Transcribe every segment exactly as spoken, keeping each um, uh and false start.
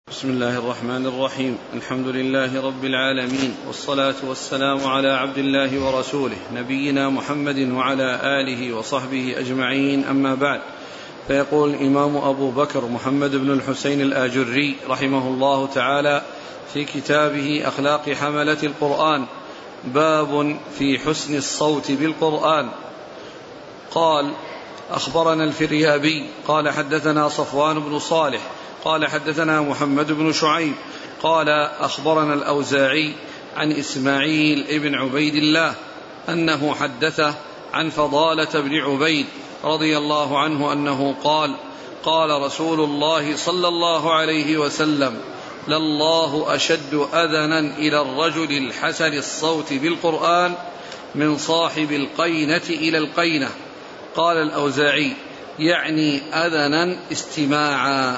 بسم الله الرحمن الرحيم. الحمد لله رب العالمين، والصلاة والسلام على عبد الله ورسوله نبينا محمد وعلى آله وصحبه أجمعين، أما بعد. فيقول الإمام أبو بكر محمد بن الحسين الآجري رحمه الله تعالى في كتابه أخلاق حملة القرآن: باب في حسن الصوت بالقرآن. قال: أخبرنا الفريابي قال حدثنا صفوان بن صالح قال حدثنا محمد بن شعيب قال أخبرنا الأوزاعي عن إسماعيل ابن عبيد الله أنه حدثه عن فضالة بن عبيد رضي الله عنه أنه قال: قال رسول الله صلى الله عليه وسلم: لله أشد أذنا إلى الرجل الحسن الصوت بالقرآن من صاحب القينة إلى القينة. قال الأوزاعي: يعني أذنا استماعا.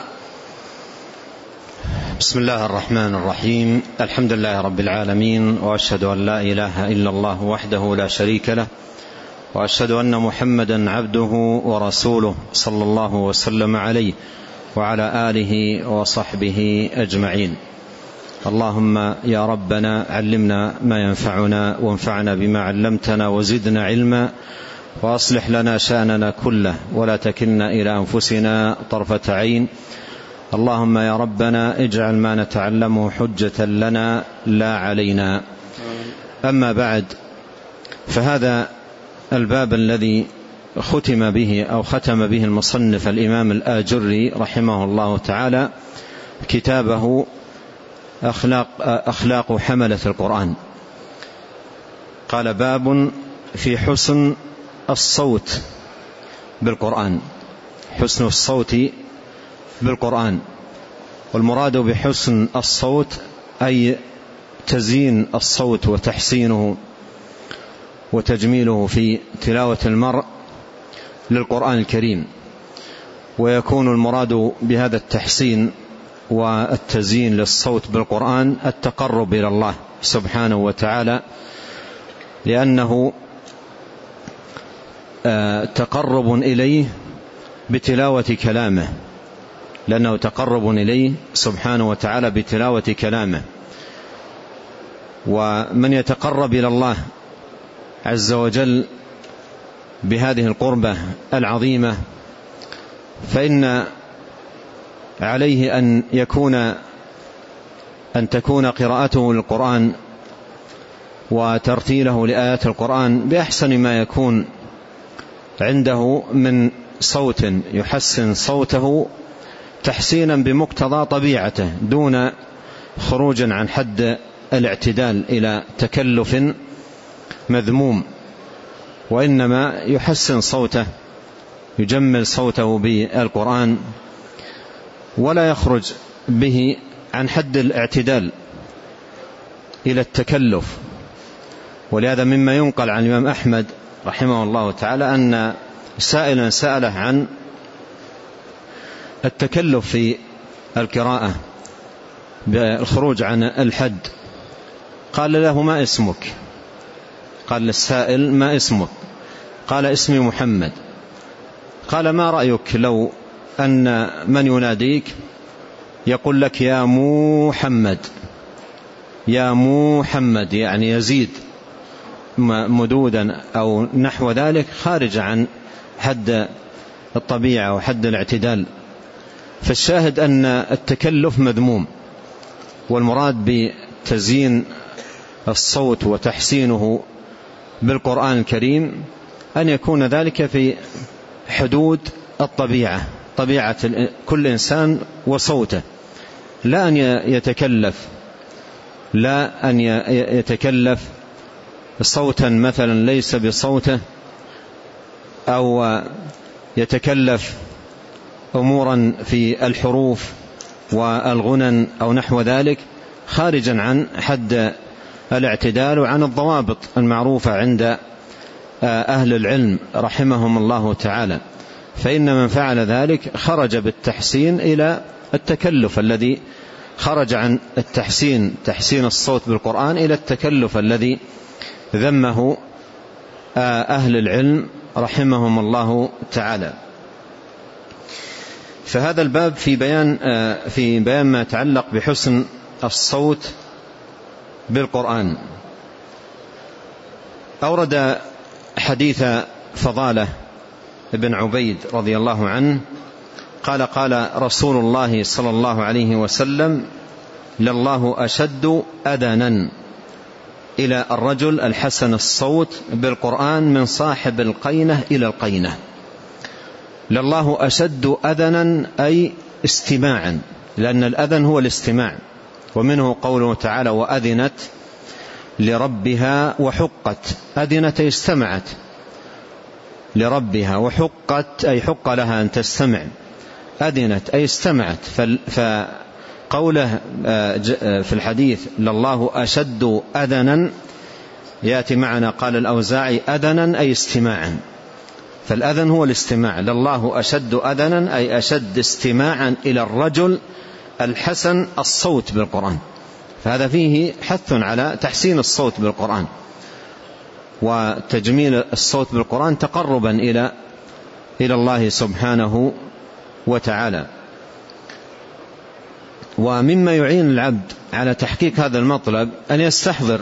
بسم الله الرحمن الرحيم. الحمد لله رب العالمين، وأشهد أن لا إله إلا الله وحده لا شريك له، وأشهد أن محمدا عبده ورسوله صلى الله وسلم عليه وعلى آله وصحبه أجمعين. اللهم يا ربنا علمنا ما ينفعنا، وانفعنا بما علمتنا، وزدنا علما، وأصلح لنا شأننا كله، ولا تكلنا إلى أنفسنا طرفة عين. اللهم يا ربنا اجعل ما نتعلمه حجة لنا لا علينا. أما بعد، فهذا الباب الذي ختم به أو ختم به المصنف الإمام الآجري رحمه الله تعالى كتابه أخلاق, أخلاق حملة القرآن. قال: باب في حسن الصوت بالقرآن. حسن الصوت بالقرآن، والمراد بحسن الصوت أي تزيين الصوت وتحسينه وتجميله في تلاوة المرء للقرآن الكريم. ويكون المراد بهذا التحسين والتزيين للصوت بالقرآن التقرب إلى الله سبحانه وتعالى، لأنه تقرب إليه بتلاوة كلامه، لأنه تقرب إليه سبحانه وتعالى بتلاوة كلامه. ومن يتقرب إلى الله عز وجل بهذه القربة العظيمة فإن عليه أن يكون أن تكون قراءته للقرآن وترتيله لآيات القرآن بأحسن ما يكون عنده من صوت يحسن صوته تحسينا بمقتضى طبيعته، دون خروج عن حد الاعتدال إلى تكلف مذموم، وإنما يحسن صوته، يجمل صوته بالقرآن، ولا يخرج به عن حد الاعتدال إلى التكلف. ولهذا مما ينقل عن الإمام أحمد رحمه الله تعالى أن سائلا سأله عن التكلف في القراءة بالخروج عن الحد، قال له: ما اسمك؟ قال للسائل: ما اسمك؟ قال: اسمي محمد. قال: ما رأيك لو أن من يناديك يقول لك يا محمد؟ يا محمد يعني يزيد مدودا أو نحو ذلك، خارج عن حد الطبيعة وحد الاعتدال. فالشاهد أن التكلف مذموم، والمراد بتزيين الصوت وتحسينه بالقرآن الكريم أن يكون ذلك في حدود الطبيعة، طبيعة كل إنسان وصوته، لا أن يتكلف لا أن يتكلف صوتا مثلا ليس بصوته، أو يتكلف أمورا في الحروف والغنن أو نحو ذلك خارجا عن حد الاعتدال وعن الضوابط المعروفة عند أهل العلم رحمهم الله تعالى. فإن من فعل ذلك خرج بالتحسين إلى التكلف الذي خرج عن التحسين تحسين الصوت بالقرآن إلى التكلف الذي ذمه أهل العلم رحمهم الله تعالى. فهذا الباب في بيان في بيان ما يتعلق بحسن الصوت بالقرآن. أورد حديث فضالة بن عبيد رضي الله عنه قال قال رسول الله صلى الله عليه وسلم: لله أشد أذنا إلى الرجل الحسن الصوت بالقرآن من صاحب القينة إلى القينة. لله أشد أذنا أي استماعا، لأن الأذن هو الاستماع، ومنه قوله تعالى: وأذنت لربها وحقت. أذنت أي استمعت لربها، وحقت أي حق لها أن تستمع. أذنت أي استمعت. فقوله في الحديث لله أشد أذنا يأتي معنا قال الأوزاعي أذنا أي استماعا، فالأذن هو الاستماع. لله أشد أذنا أي أشد استماعا إلى الرجل الحسن الصوت بالقرآن. فهذا فيه حث على تحسين الصوت بالقرآن، وتجميل الصوت بالقرآن تقربا إلى إلى الله سبحانه وتعالى. ومما يعين العبد على تحقيق هذا المطلب أن يستحضر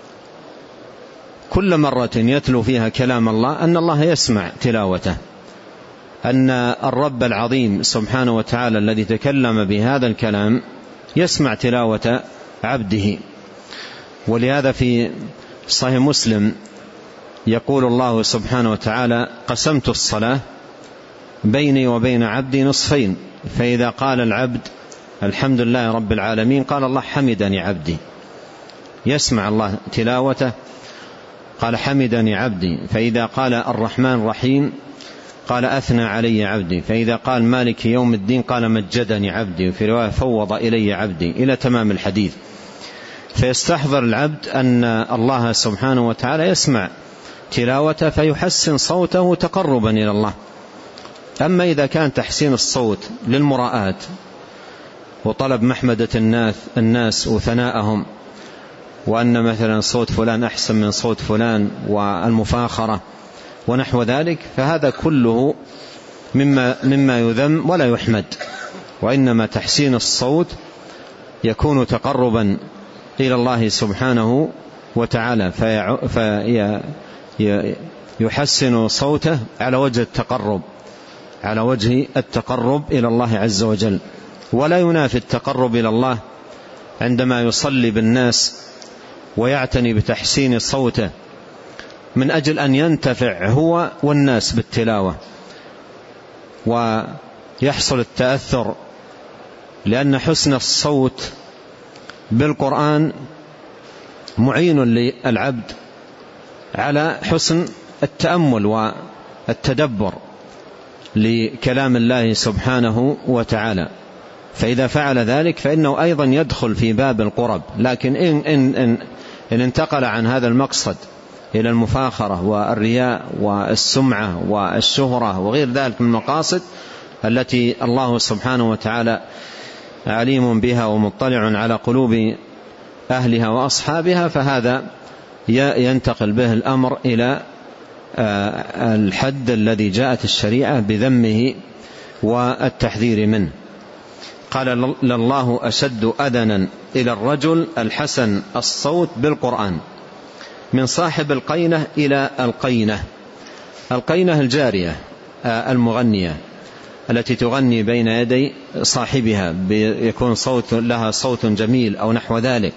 كل مرة يتلو فيها كلام الله أن الله يسمع تلاوته، أن الرب العظيم سبحانه وتعالى الذي تكلم بهذا الكلام يسمع تلاوة عبده. ولهذا في صحيح مسلم يقول الله سبحانه وتعالى: قسمت الصلاة بيني وبين عبدي نصفين، فإذا قال العبد الحمد لله رب العالمين قال الله: حمدني عبدي. يسمع الله تلاوته، قال: حمدني عبدي. فإذا قال الرحمن الرحيم قال: أثنى علي عبدي. فإذا قال مالك يوم الدين قال: مجدني عبدي. وفي رواية: فوض إلي عبدي، إلى تمام الحديث. فيستحضر العبد أن الله سبحانه وتعالى يسمع تلاوته فيحسن صوته تقربا إلى الله. أما إذا كان تحسين الصوت للمراءات وطلب محمدة الناس, الناس وثناءهم، وأن مثلا صوت فلان أحسن من صوت فلان والمفاخرة ونحو ذلك، فهذا كله مما, مما يذم ولا يحمد. وإنما تحسين الصوت يكون تقربا إلى الله سبحانه وتعالى، فيحسن صوته على وجه التقرب على وجه التقرب إلى الله عز وجل. ولا ينافي التقرب إلى الله عندما يصلي بالناس ويعتني بتحسين صوته من أجل أن ينتفع هو والناس بالتلاوة ويحصل التأثر، لأن حسن الصوت بالقرآن معين للعبد على حسن التأمل والتدبر لكلام الله سبحانه وتعالى. فإذا فعل ذلك فإنه أيضا يدخل في باب القرب. لكن إن, إن, إن, إن انتقل عن هذا المقصد إلى المفاخرة والرياء والسمعة والشهرة وغير ذلك من المقاصد التي الله سبحانه وتعالى عليم بها ومطلع على قلوب أهلها وأصحابها، فهذا ينتقل به الأمر إلى الحد الذي جاءت الشريعة بذمه والتحذير منه. قال: لله أشد أذنا إلى الرجل الحسن الصوت بالقرآن من صاحب القينة إلى القينة. القينة الجارية المغنية التي تغني بين يدي صاحبها، يكون صوت لها صوت جميل أو نحو ذلك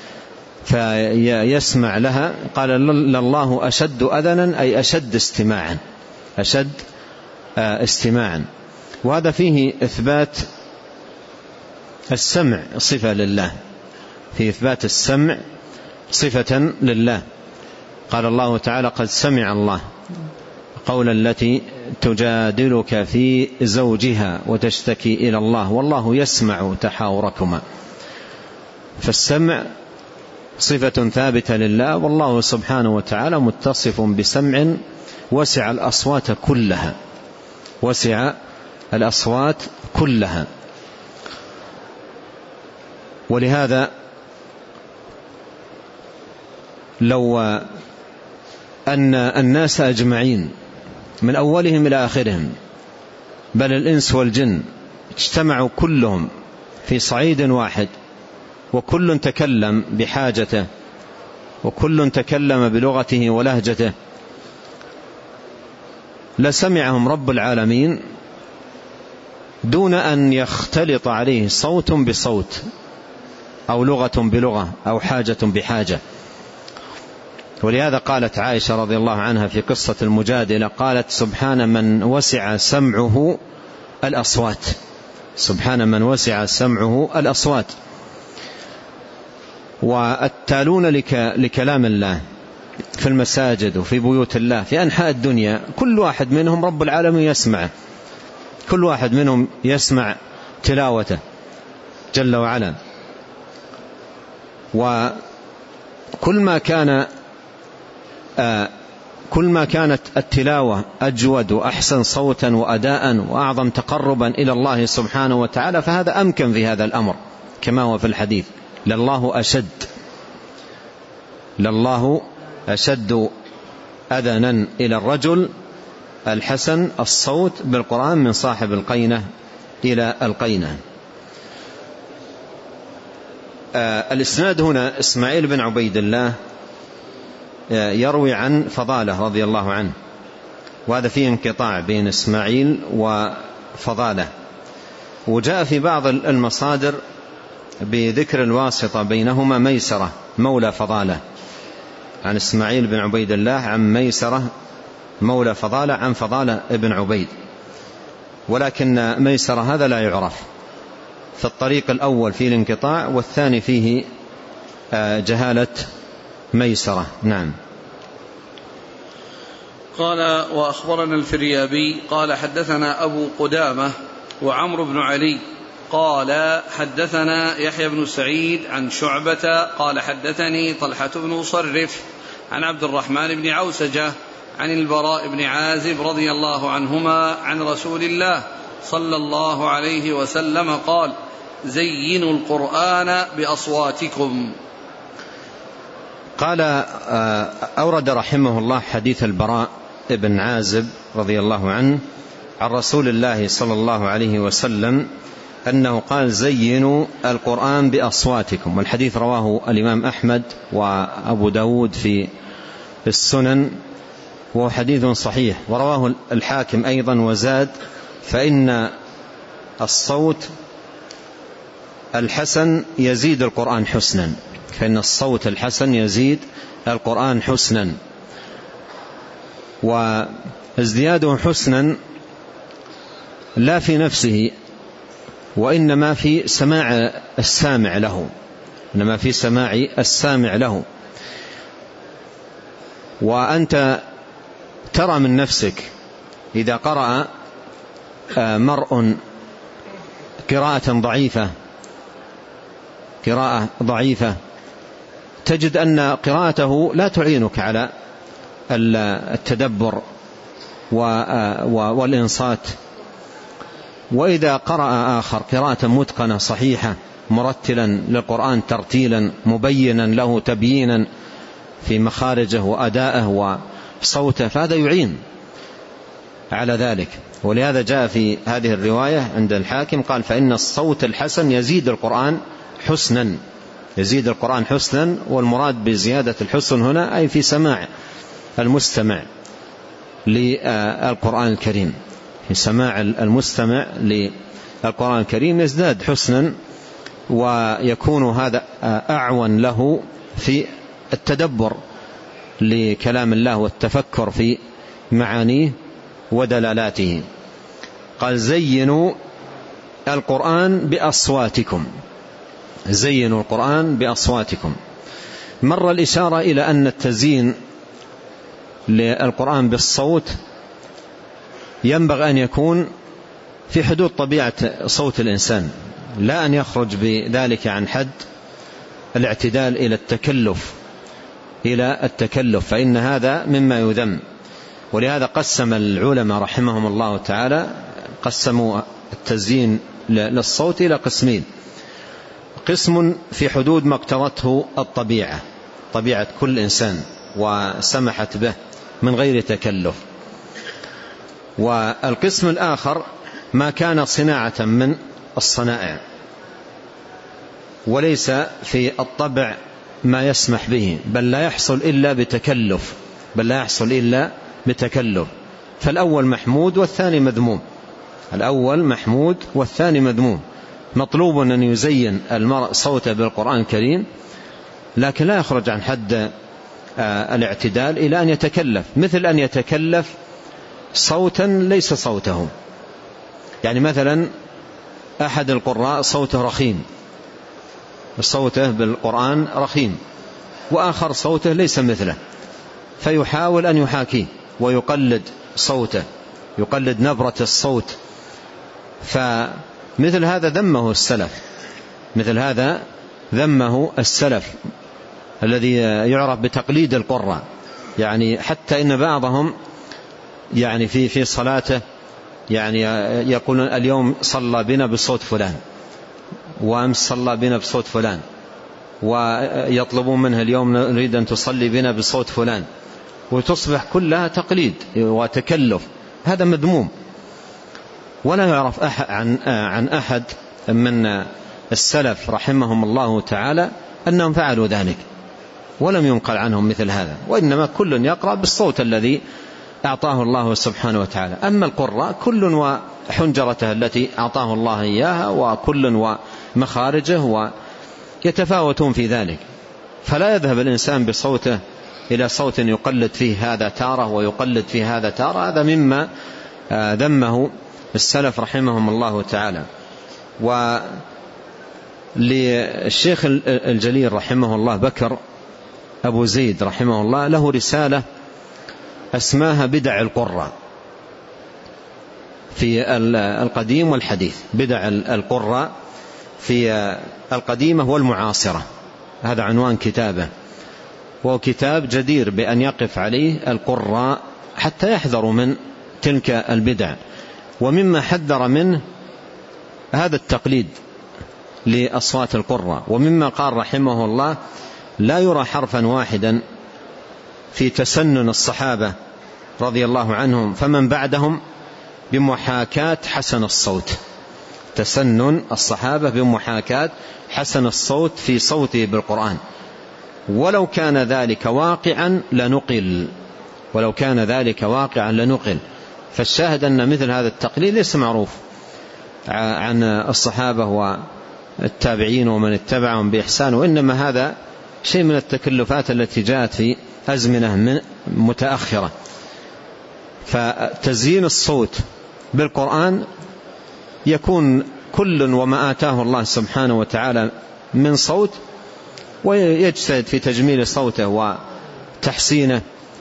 فيسمع لها. قال: لله أشد أذنا أي أشد استماعا أشد استماعا. وهذا فيه إثبات السمع صفة لله، في إثبات السمع صفة لله. قال الله تعالى: قد سمع الله قول التي تجادلك في زوجها وتشتكي إلى الله والله يسمع تحاوركما. فالسمع صفة ثابتة لله، والله سبحانه وتعالى متصف بسمع وسع الأصوات كلها وسع الأصوات كلها. ولهذا لو أن الناس أجمعين من أولهم إلى آخرهم، بل الإنس والجن اجتمعوا كلهم في صعيد واحد وكل تكلم بحاجته وكل تكلم بلغته ولهجته لسمعهم رب العالمين دون أن يختلط عليه صوت بصوت أو لغة بلغة أو حاجة بحاجة. ولهذا قالت عائشة رضي الله عنها في قصة المجادلة، قالت: سبحان من وسع سمعه الأصوات، سبحان من وسع سمعه الأصوات. والتالون لكلام الله في المساجد وفي بيوت الله في أنحاء الدنيا كل واحد منهم رب العالمين يسمعه، كل واحد منهم يسمع تلاوته جل وعلا. وكل ما كان آه كل ما كانت التلاوة أجود وأحسن صوتا وأداء وأعظم تقربا إلى الله سبحانه وتعالى فهذا أمكن في هذا الأمر، كما هو في الحديث: لله أشد لله أشد أذنا إلى الرجل الحسن الصوت بالقرآن من صاحب القينة إلى القينة. آه الإسناد هنا إسماعيل بن عبيد الله يروي عن فضالة رضي الله عنه، وهذا فيه انقطاع بين إسماعيل وفضالة. وجاء في بعض المصادر بذكر الواسطة بينهما ميسرة مولى فضالة، عن إسماعيل بن عبيد الله عن ميسرة مولى فضالة عن فضالة ابن عبيد، ولكن ميسرة هذا لا يعرف. في الطريق الأول فيه الانقطاع والثاني فيه جهالة ميسرة. نعم. قال: وأخبرنا الفريابي قال حدثنا أبو قدامة وعمرو بن علي قال حدثنا يحيى بن سعيد عن شعبة قال حدثني طلحة بن مصرف عن عبد الرحمن بن عوسجة عن البراء بن عازب رضي الله عنهما عن رسول الله صلى الله عليه وسلم قال: زينوا القرآن بأصواتكم. قال أورد رحمه الله حديث البراء بن عازب رضي الله عنه عن رسول الله صلى الله عليه وسلم أنه قال: زينوا القرآن بأصواتكم. والحديث رواه الإمام أحمد وأبو داود في السنن وهو حديث صحيح، ورواه الحاكم أيضا وزاد: فإن الصوت الحسن يزيد القرآن حسنا، فإن الصوت الحسن يزيد القرآن حسنا. وازدياده حسنا لا في نفسه وإنما في سماع السامع له، إنما في سماع السامع له. وأنت ترى من نفسك إذا قرأ مرء قراءة ضعيفة قراءة ضعيفة تجد أن قراءته لا تعينك على التدبر والإنصات. وإذا قرأ آخر قراءة متقنة صحيحة مرتلا للقرآن ترتيلا مبينا له تبيينا في مخارجه وأدائه وصوته فهذا يعين على ذلك. ولهذا جاء في هذه الرواية عند الحاكم قال: فإن الصوت الحسن يزيد القرآن حسنا، يزيد القرآن حسنا. والمراد بزيادة الحسن هنا أي في سماع المستمع للقرآن الكريم، في سماع المستمع للقرآن الكريم يزداد حسنا، ويكون هذا أعون له في التدبر لكلام الله والتفكر في معانيه ودلالاته. قال: زينوا القرآن بأصواتكم، زينوا القرآن بأصواتكم. مر الإشارة إلى أن التزيين للقرآن بالصوت ينبغي أن يكون في حدود طبيعة صوت الإنسان، لا أن يخرج بذلك عن حد الاعتدال إلى التكلف إلى التكلف فإن هذا مما يذم. ولهذا قسم العلماء رحمهم الله تعالى، قسموا التزيين للصوت إلى قسمين: قسم في حدود ما اقتضته الطبيعة، طبيعة كل إنسان وسمحت به من غير تكلف، والقسم الآخر ما كان صناعة من الصنائع، وليس في الطبع ما يسمح به، بل لا يحصل إلا بتكلف بل لا يحصل إلا بتكلف فالأول محمود والثاني مذموم الأول محمود والثاني مذموم. مطلوب أن يزين المرء صوته بالقرآن الكريم، لكن لا يخرج عن حد الاعتدال إلى أن يتكلف، مثل أن يتكلف صوتا ليس صوته. يعني مثلا أحد القراء صوته رخيم، صوته بالقرآن رخيم، وآخر صوته ليس مثله، فيحاول أن يحاكيه ويقلد صوته، يقلد نبرة الصوت. فمثل هذا ذمه السلف مثل هذا ذمه السلف الذي يعرف بتقليد القراء. يعني حتى إن بعضهم يعني في في صلاته يعني يقول اليوم صلى بنا بصوت فلان، وأمس صلى بنا بصوت فلان، ويطلبون منه اليوم نريد أن تصلي بنا بصوت فلان، وتصبح كلها تقليد وتكلف. هذا مذموم، ولا يعرف أحد عن عن أحد من السلف رحمهم الله تعالى أنهم فعلوا ذلك، ولم ينقل عنهم مثل هذا، وإنما كل يقرأ بالصوت الذي أعطاه الله سبحانه وتعالى. أما القراء كل وحنجرته التي أعطاه الله إياها، وكل ومخارجه، ويتفاوتون في ذلك، فلا يذهب الإنسان بصوته إلى صوت يقلد فيه هذا تارة ويقلد فيه هذا تارة. هذا مما ذمه السلف رحمهم الله تعالى. وللشيخ الجليل رحمه الله بكر أبو زيد رحمه الله له رسالة اسماها بدع القراء في القديم والحديث، بدع القراء في القديمة والمعاصرة، هذا عنوان كتابه، وهو كتاب جدير بأن يقف عليه القراء حتى يحذروا من تلك البدع. ومما حذر منه هذا التقليد لأصوات القراء. ومما قال رحمه الله لا يرى حرفا واحدا في تسنن الصحابة رضي الله عنهم فمن بعدهم بمحاكاة حسن الصوت، تسنن الصحابة بمحاكاة حسن الصوت في صوته بالقرآن، ولو كان ذلك واقعا لنقل ولو كان ذلك واقعا لنقل فالشاهد أن مثل هذا التقليد ليس معروف عن الصحابة والتابعين ومن اتبعهم بإحسان، وإنما هذا شيء من التكلفات التي جاءت في أزمنة متأخرة. فتزيين الصوت بالقرآن يكون كل وما آتاه الله سبحانه وتعالى من صوت، ويجتهد في تجميل صوته وتحسينه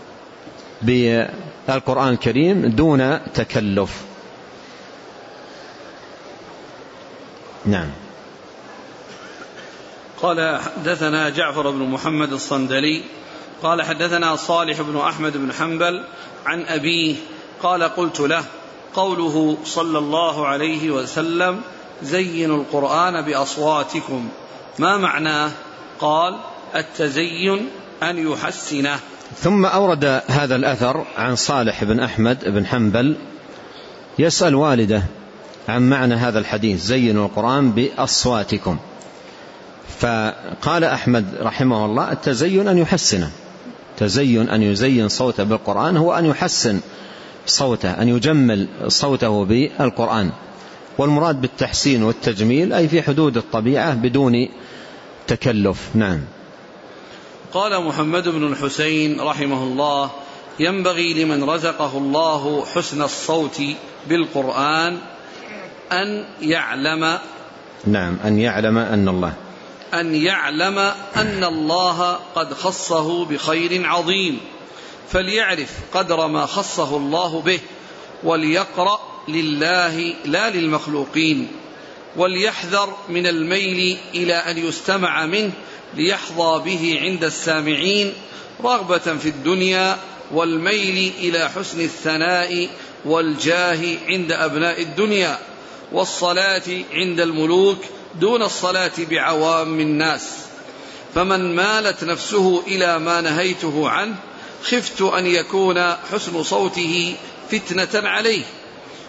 بالقرآن الكريم دون تكلف. نعم. قال حدثنا جعفر بن محمد الصندلي قال حدثنا صالح بن أحمد بن حنبل عن أبيه قال قلت له قوله صلى الله عليه وسلم زينوا القرآن بأصواتكم ما معناه؟ قال التزين أن يحسنه. ثم أورد هذا الأثر عن صالح بن أحمد بن حنبل يسأل والده عن معنى هذا الحديث زينوا القرآن بأصواتكم، فقال أحمد رحمه الله التزين أن يحسنه، تزين أن يزين صوته بالقرآن هو أن يحسن صوته، أن يجمل صوته بالقرآن، والمراد بالتحسين والتجميل أي في حدود الطبيعة بدون تكلف. نعم. قال محمد بن الحسين رحمه الله ينبغي لمن رزقه الله حسن الصوت بالقرآن أن يعلم نعم أن يعلم أن الله أن يعلم أن الله قد خصه بخير عظيم، فليعرف قدر ما خصه الله به، وليقرأ لله لا للمخلوقين، وليحذر من الميل إلى أن يستمع منه ليحظى به عند السامعين رغبة في الدنيا، والميل إلى حسن الثناء والجاه عند أبناء الدنيا، والصلاة عند الملوك دون الصلاة بعوام الناس. فمن مالت نفسه إلى ما نهيته عنه خفت أن يكون حسن صوته فتنة عليه،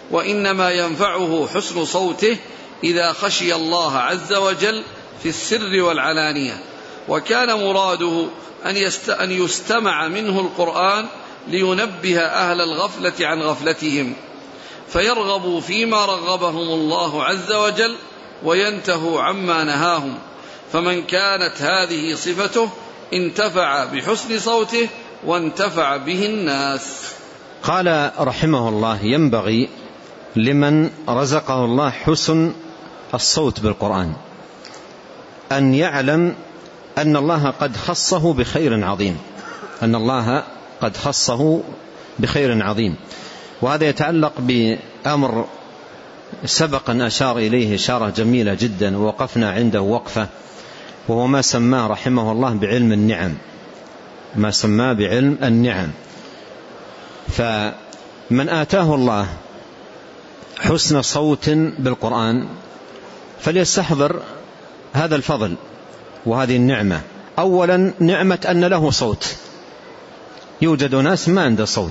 وإنما ينفعه حسن صوته إذا خشي الله عز وجل في السر والعلانية. وكان مراده أن يستمع منه القرآن لينبه أهل الغفلة عن غفلتهم فيرغبوا فيما رغبهم الله عز وجل وينتهوا عما نهاهم. فمن كانت هذه صفته انتفع بحسن صوته وانتفع به الناس. قال رحمه الله: ينبغي لمن رزقه الله حسن الصوت بالقرآن أن يعلم أن الله قد خصه بخير عظيم، أن الله قد خصه بخير عظيم. وهذا يتعلق بأمر سبق أن أشار إليه إشارة جميلة جدا ووقفنا عنده وقفة، وهو ما سماه رحمه الله بعلم النعم، ما سماه بعلم النعم. فمن آتاه الله حسن صوت بالقرآن فليستحضر هذا الفضل وهذه النعمة. أولا نعمة أن له صوت. يوجد ناس ما عنده صوت،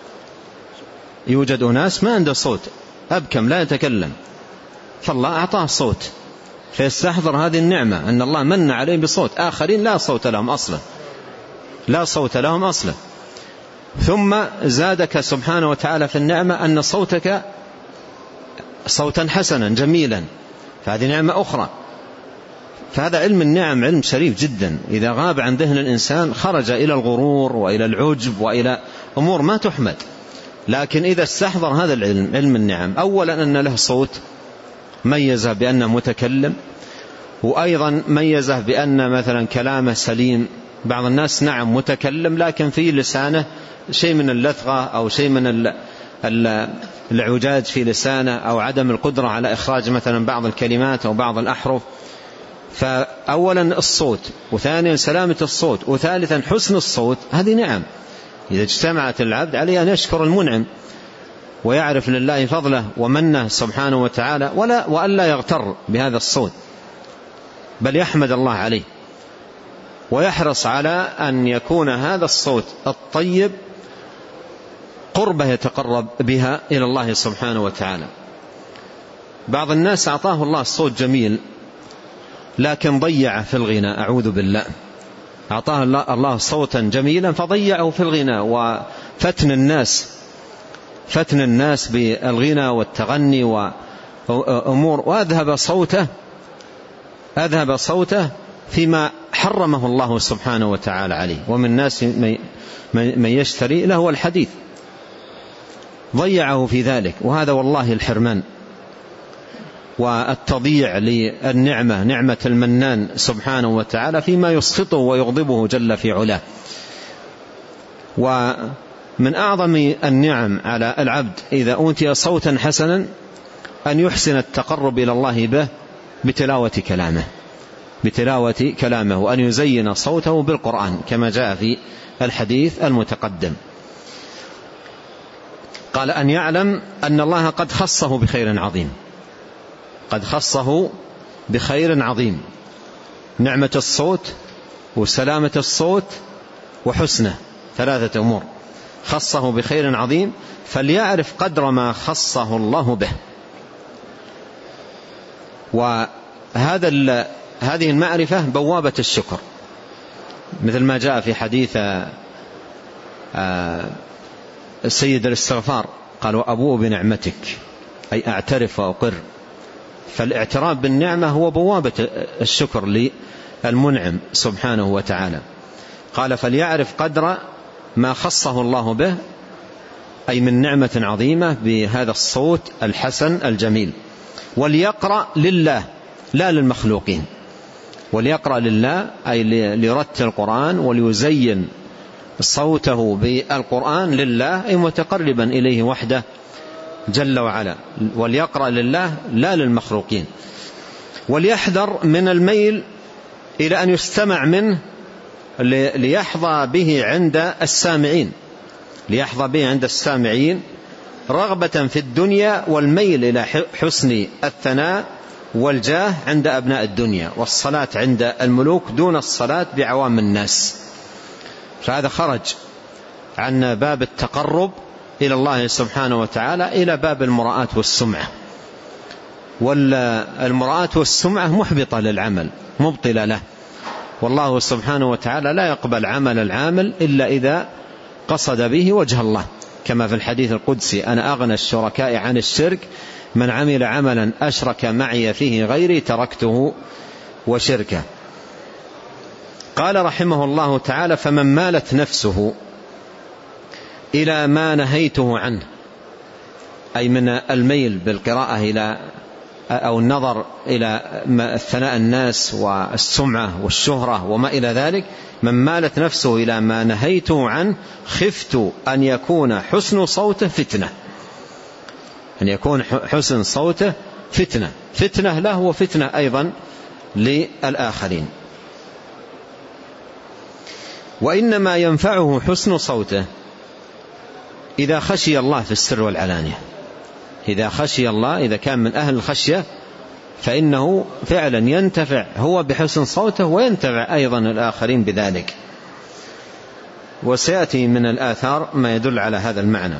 يوجد ناس ما عنده صوت، أبكم لا يتكلم، فالله أعطاه صوت، فيستحضر هذه النعمة أن الله من عليه بصوت. آخرين لا صوت لهم أصلا، لا صوت لهم أصلا. ثم زادك سبحانه وتعالى في النعمة أن صوتك صوتا حسنا جميلا، فهذه نعمة أخرى. فهذا علم النعم علم شريف جدا. إذا غاب عن ذهن الإنسان خرج إلى الغرور وإلى العجب وإلى أمور ما تحمد. لكن إذا استحضر هذا العلم، علم النعم، أولا أن له صوت ميزه بأنه متكلم، وأيضا ميزه بأن مثلا كلامه سليم. بعض الناس نعم متكلم لكن في لسانه شيء من اللثغة أو شيء من العجاج في لسانه أو عدم القدرة على إخراج مثلا بعض الكلمات أو بعض الأحرف. فأولا الصوت، وثانيا سلامة الصوت، وثالثا حسن الصوت. هذه نعم إذا اجتمعت العبد عليه أن يشكر المنعم ويعرف لله فضله ومنه سبحانه وتعالى، ولا وألا يغتر بهذا الصوت، بل يحمد الله عليه ويحرص على أن يكون هذا الصوت الطيب قربة يتقرب بها إلى الله سبحانه وتعالى. بعض الناس أعطاه الله الصوت جميل لكن ضيع في الغناء، أعوذ بالله. أعطاه الله صوتا جميلا فضيعه في الغناء وفتن الناس، فتن الناس بالغنى والتغني وأمور، وأذهب صوته أذهب صوته فيما حرمه الله سبحانه وتعالى عليه. ومن الناس من يشتري له الحديث، ضيعه في ذلك. وهذا والله الحرمان والتضييع للنعمة، نعمة المنان سبحانه وتعالى، فيما يسخطه ويغضبه جل في علاه. ومن أعظم النعم على العبد إذا أوتي صوتا حسنا أن يحسن التقرب إلى الله به بتلاوة كلامه، بتلاوة كلامه، وأن يزين صوته بالقرآن كما جاء في الحديث المتقدم. قال أن يعلم أن الله قد خصه بخير عظيم، قد خصه بخير عظيم. نعمة الصوت وسلامة الصوت وحسنه، ثلاثة أمور، خصه بخير عظيم، فليعرف قدر ما خصه الله به. وهذا هذه المعرفة بوابة الشكر، مثل ما جاء في حديث سيد الاستغفار قال: وأبوء بنعمتك، أي أعترف وأقر. فالاعتراف بالنعمة هو بوابة الشكر للمنعم سبحانه وتعالى. قال: فليعرف قدر ما خصه الله به، أي من نعمة عظيمة بهذا الصوت الحسن الجميل. وليقرأ لله لا للمخلوقين، وليقرأ لله أي ليرتل القرآن وليزين صوته بالقرآن لله، أي متقربا إليه وحده جل وعلا. وليقرأ لله لا للمخلوقين. وليحذر من الميل إلى أن يستمع منه ليحظى به عند السامعين، ليحظى به عند السامعين رغبة في الدنيا والميل إلى حسن الثناء والجاه عند أبناء الدنيا، والصلاة عند الملوك دون الصلاة بعوام الناس. فهذا خرج عن باب التقرب إلى الله سبحانه وتعالى إلى باب المراءة والسمعة، والمراءة والسمعة محبطة للعمل مبطلة له، والله سبحانه وتعالى لا يقبل عمل العامل إلا إذا قصد به وجه الله، كما في الحديث القدسي: أنا أغنى الشركاء عن الشرك، من عمل عملا أشرك معي فيه غيري تركته وشركه. قال رحمه الله تعالى: فمن مالت نفسه إلى ما نهيته عنه، أي من الميل بالقراءة إلى أو النظر إلى ثناء الناس والسمعة والشهرة وما إلى ذلك، من مالت نفسه إلى ما نهيته عنه خفت أن يكون حسن صوته فتنة، أن يكون حسن صوته فتنة، فتنة له وفتنة أيضا للآخرين. وإنما ينفعه حسن صوته إذا خشي الله في السر والعلانية، إذا خشي الله، إذا كان من أهل الخشية، فإنه فعلا ينتفع هو بحسن صوته وينتفع أيضا الآخرين بذلك. وسيأتي من الآثار ما يدل على هذا المعنى.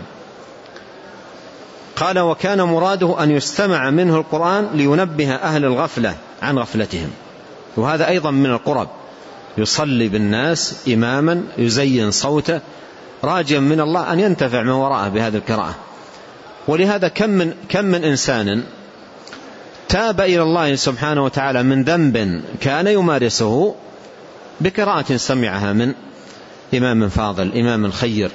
قال: وكان مراده أن يستمع منه القرآن لينبه أهل الغفلة عن غفلتهم، وهذا أيضا من القرب، يصلي بالناس إماما يزين صوته راجيا من الله أن ينتفع من وراءه بهذه القراءة. ولهذا كم من, كم من إنسان تاب إلى الله سبحانه وتعالى من ذنب كان يمارسه بقراءة سمعها من إمام فاضل، إمام خير،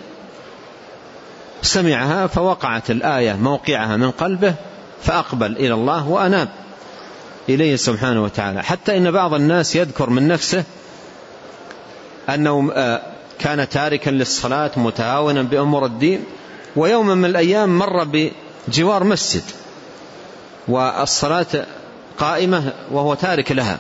سمعها فوقعت الآية موقعها من قلبه فأقبل إلى الله وأناب إليه سبحانه وتعالى. حتى إن بعض الناس يذكر من نفسه أنه كان تاركا للصلاة متهاونا بأمور الدين، ويوما من الأيام مر بجوار مسجد والصلاة قائمة وهو تارك لها،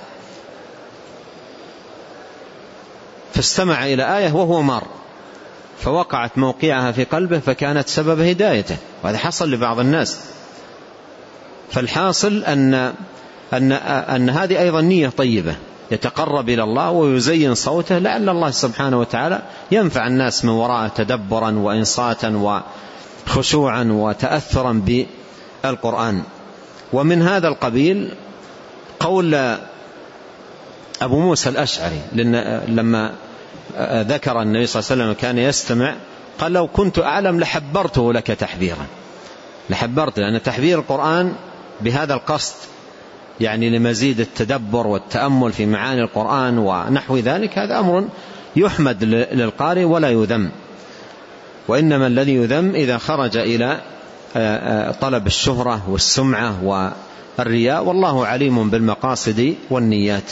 فاستمع إلى آية وهو مار فوقعت موقعها في قلبه فكانت سبب هدايته، وهذا حصل لبعض الناس. فالحاصل أن, أن, أن هذه أيضا نية طيبة، يتقرب إلى الله ويزين صوته لعل الله سبحانه وتعالى ينفع الناس من وراء تدبرا وإنصاتا وخشوعا وتأثرا بالقرآن. ومن هذا القبيل قول أبو موسى الأشعري لما ذكر النبي صلى الله عليه وسلم كان يستمع، قال: لو كنت أعلم لحبرته لك تحبيرا، لحبرت، لأن تحبير القرآن بهذا القصد يعني لمزيد التدبر والتأمل في معاني القرآن ونحو ذلك، هذا أمر يحمد للقارئ ولا يذم، وإنما الذي يذم إذا خرج إلى طلب الشهرة والسمعة والرياء، والله عليم بالمقاصد والنيات.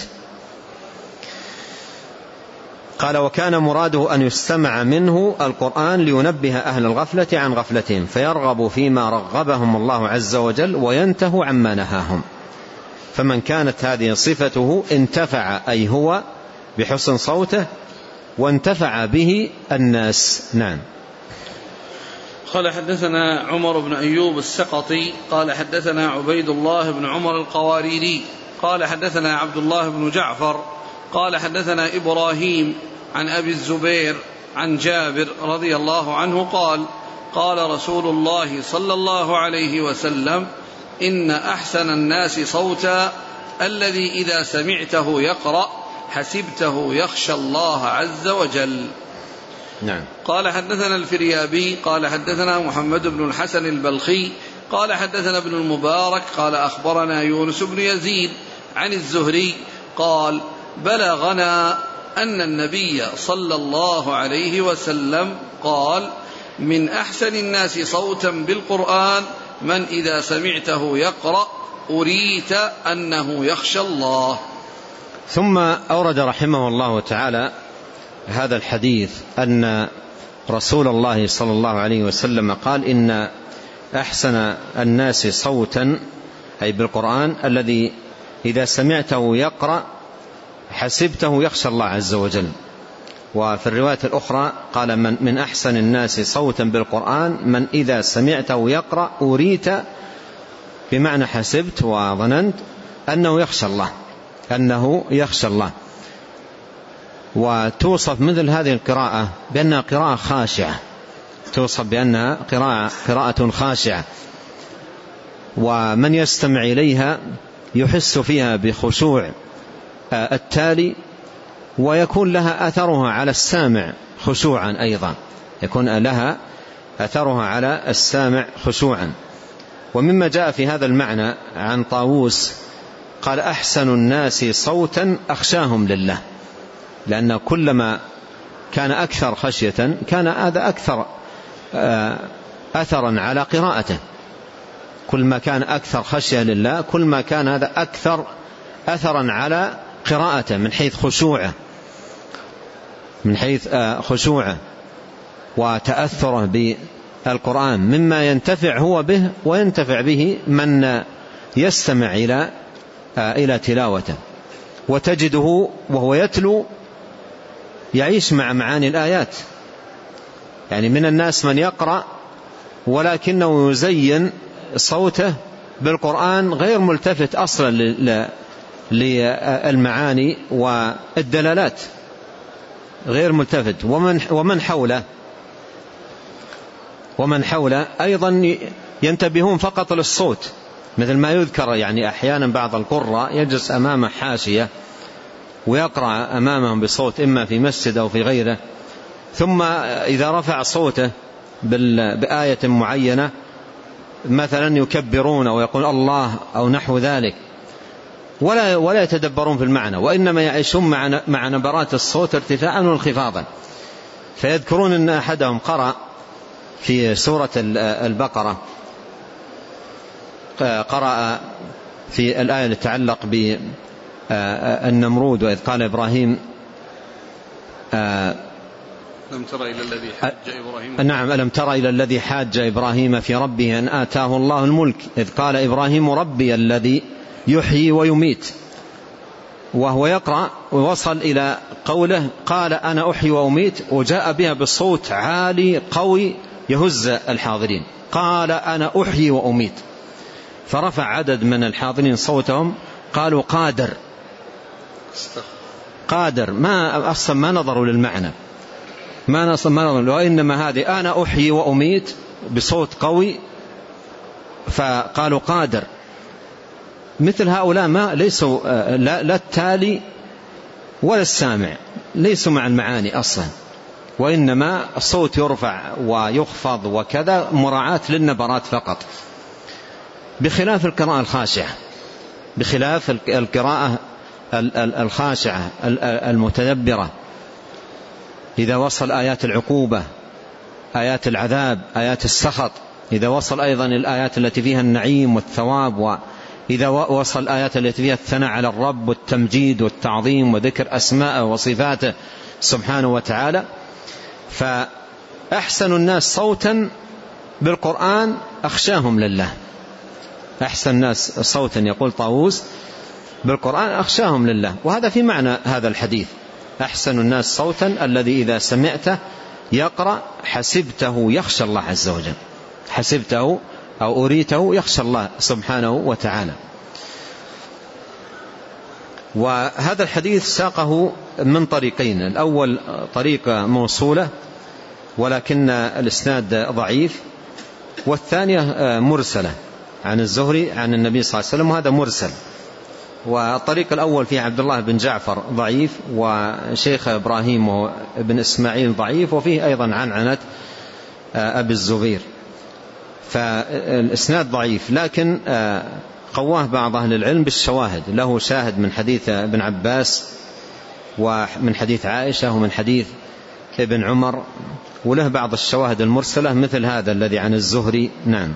قال: وكان مراده أن يستمع منه القرآن لينبه أهل الغفلة عن غفلتهم فيرغبوا فيما رغبهم الله عز وجل وينتهوا عما نهاهم. فمن كانت هذه صفته انتفع أي هو بحسن صوته وانتفع به الناس. نعم. قال: حدثنا عمر بن أيوب السقطي قال حدثنا عبيد الله بن عمر القواريري قال حدثنا عبد الله بن جعفر قال حدثنا إبراهيم عن أبي الزبير عن جابر رضي الله عنه قال: قال رسول الله صلى الله عليه وسلم: إن أحسن الناس صوتا الذي إذا سمعته يقرأ حسبته يخشى الله عز وجل. نعم. قال: حدثنا الفريابي قال حدثنا محمد بن الحسن البلخي قال حدثنا ابن المبارك قال أخبرنا يونس بن يزيد عن الزهري قال: بلغنا أن النبي صلى الله عليه وسلم قال: من أحسن الناس صوتا بالقرآن من إذا سمعته يقرأ أريت أنه يخشى الله. ثم أورد رحمه الله تعالى هذا الحديث أن رسول الله صلى الله عليه وسلم قال: إن أحسن الناس صوتا أي بالقرآن الذي إذا سمعته يقرأ حسبته يخشى الله عز وجل. وفي الرواية الأخرى قال: من, من أحسن الناس صوتا بالقرآن من إذا سمعته يقرأ أريت، بمعنى حسبت وظننت أنه يخشى الله، أنه يخشى الله. وتوصف مثل هذه القراءة بأنها قراءة خاشعة توصف بأنها قراءة, قراءة خاشعة، ومن يستمع إليها يحس فيها بخشوع التالي، ويكون لها أثرها على السامع خشوعا أيضا، يكون لها أثرها على السامع خشوعا. ومما جاء في هذا المعنى عن طاووس قال: أحسن الناس صوتا أخشاهم لله، لأن كلما كان أكثر خشية كان هذا أكثر أثرا على قراءته، كل ما كان أكثر خشية لله كل ما كان هذا أكثر أثرا على قراءته من حيث خشوعه من حيث خشوعه وتأثره بالقرآن، مما ينتفع هو به وينتفع به من يستمع إلى إلى تلاوته. وتجده وهو يتلو يعيش مع معاني الآيات، يعني من الناس من يقرأ ولكنه يزين صوته بالقرآن غير ملتفت أصلا للمعاني والدلالات، غير ملتفت. ومن ومن حوله ومن حوله أيضا ينتبهون فقط للصوت، مثل ما يذكر يعني أحيانا بعض القراء يجلس أمام حاشية ويقرأ أمامهم بصوت إما في مسجد أو في غيره، ثم إذا رفع صوته بآية معينة مثلا يكبرون ويقول الله أو نحو ذلك، ولا ولا يتدبرون في المعنى، وإنما يعيشون مع مع نبرات الصوت ارتفاعا وانخفاضا. فيذكرون أن أحدهم قرأ في سورة البقرة، قرأ في الآية التي تتعلق بالنمرود: وإذ قال إبراهيم ألم تر إلى الذي حاج إبراهيم نعم ألم تر إلى الذي حاج إبراهيم في ربه أن آتاه الله الملك إذ قال إبراهيم ربي الذي يحيي ويميت، وهو يقرأ ووصل إلى قوله قال أنا أحيي وأميت، وجاء بها بصوت عالي قوي يهز الحاضرين، قال أنا أحيي وأميت، فرفع عدد من الحاضرين صوتهم قالوا قادر قادر، ما أصلا ما نظروا للمعنى، ما نظروا، وإنما هذه أنا أحيي وأميت بصوت قوي فقالوا قادر. مثل هؤلاء ما ليسوا لا, لا التالي ولا السامع، ليسوا مع المعاني أصلا، وإنما الصوت يرفع ويخفض وكذا مراعاة للنبرات فقط، بخلاف القراءة الخاشعة بخلاف القراءة الخاشعة المتدبرة. إذا وصل آيات العقوبة، آيات العذاب، آيات السخط، إذا وصل أيضا الآيات التي فيها النعيم والثواب، وإذا وصل الآيات التي فيها الثناء على الرب والتمجيد والتعظيم وذكر أسماءه وصفاته سبحانه وتعالى، فأحسن الناس صوتا بالقرآن أخشاهم لله. أحسن الناس صوتا يقول طاووس بالقرآن أخشاهم لله، وهذا في معنى هذا الحديث: أحسن الناس صوتا الذي إذا سمعته يقرأ حسبته يخشى الله عز وجل، حسبته أو أريته يخشى الله سبحانه وتعالى. وهذا الحديث ساقه من طريقين: الأول طريق موصولة ولكن الإسناد ضعيف، والثانية مرسلة عن الزهري عن النبي صلى الله عليه وسلم، وهذا مرسل. والطريق الأول فيه عبد الله بن جعفر ضعيف، وشيخ إبراهيم بن إسماعيل ضعيف، وفيه أيضا عنعنة أبي الزبير، فالإسناد ضعيف، لكن قواه بعض أهل العلم بالشواهد، له شاهد من حديث ابن عباس ومن حديث عائشة ومن حديث ابن عمر، وله بعض الشواهد المرسلة مثل هذا الذي عن الزهري. نعم.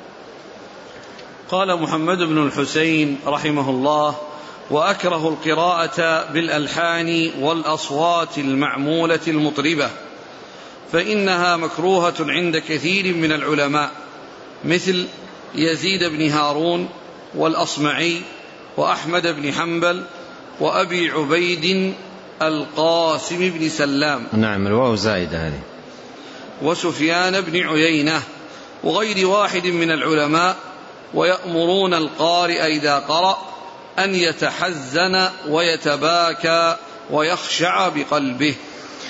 قال محمد بن الحسين رحمه الله: وأكره القراءة بالألحان والأصوات المعمولة المطربة، فإنها مكروهة عند كثير من العلماء مثل يزيد بن هارون والأصمعي وأحمد بن حنبل وأبي عبيد القاسم بن سلام، نعم الواو زائدة هذه، وسفيان بن عيينة وغير واحد من العلماء، ويأمرون القارئ إذا قرأ أن يتحزن ويتباكى ويخشع بقلبه.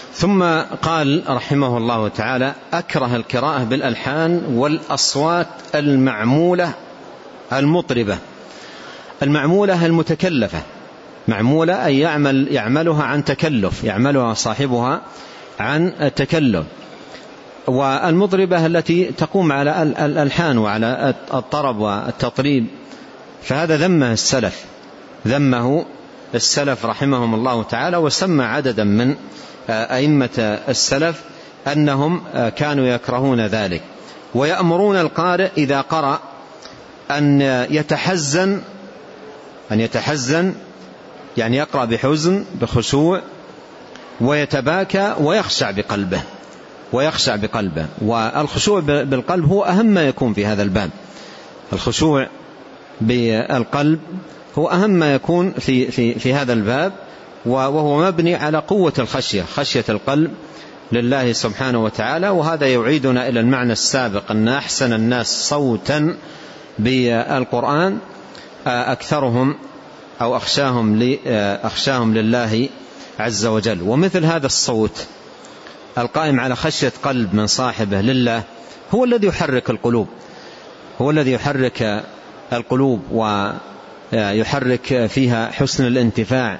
ثم قال رحمه الله تعالى: أكره القراءة بالألحان والأصوات المعمولة المطربة. المعمولة المتكلفة، معمولة أي يعمل يعملها عن تكلف، يعملها صاحبها عن تكلف. والمطربة التي تقوم على الألحان وعلى الطرب والتطريب، فهذا ذمه السلف ذمه السلف رحمهم الله تعالى. وسمى عددا من أئمة السلف أنهم كانوا يكرهون ذلك، ويأمرون القارئ إذا قرأ أن يتحزن أن يتحزن يعني يقرأ بحزن بخشوع، ويتباكى ويخشع بقلبه ويخشع بقلبه والخشوع بالقلب هو أهم ما يكون في هذا الباب. الخشوع بالقلب هو أهم ما يكون في, في, في هذا الباب، وهو مبني على قوة الخشية، خشية القلب لله سبحانه وتعالى. وهذا يعيدنا إلى المعنى السابق أن أحسن الناس صوتا بالقرآن أكثرهم أو أخشاهم, أخشاهم لله عز وجل. ومثل هذا الصوت القائم على خشية قلب من صاحبه لله هو الذي يحرك القلوب، هو الذي يحرك القلوب ويحرك فيها حسن الانتفاع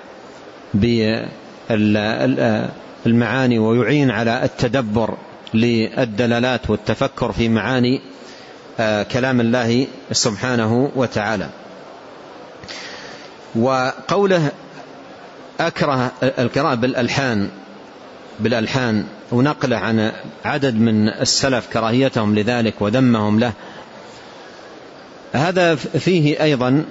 بالمعاني، ويعين على التدبر للدلالات والتفكر في معاني كلام الله سبحانه وتعالى. وقوله أكره القراءة بالألحان بالألحان ونقل عن عدد من السلف كراهيتهم لذلك وذمهم له، هذا فيه أيضا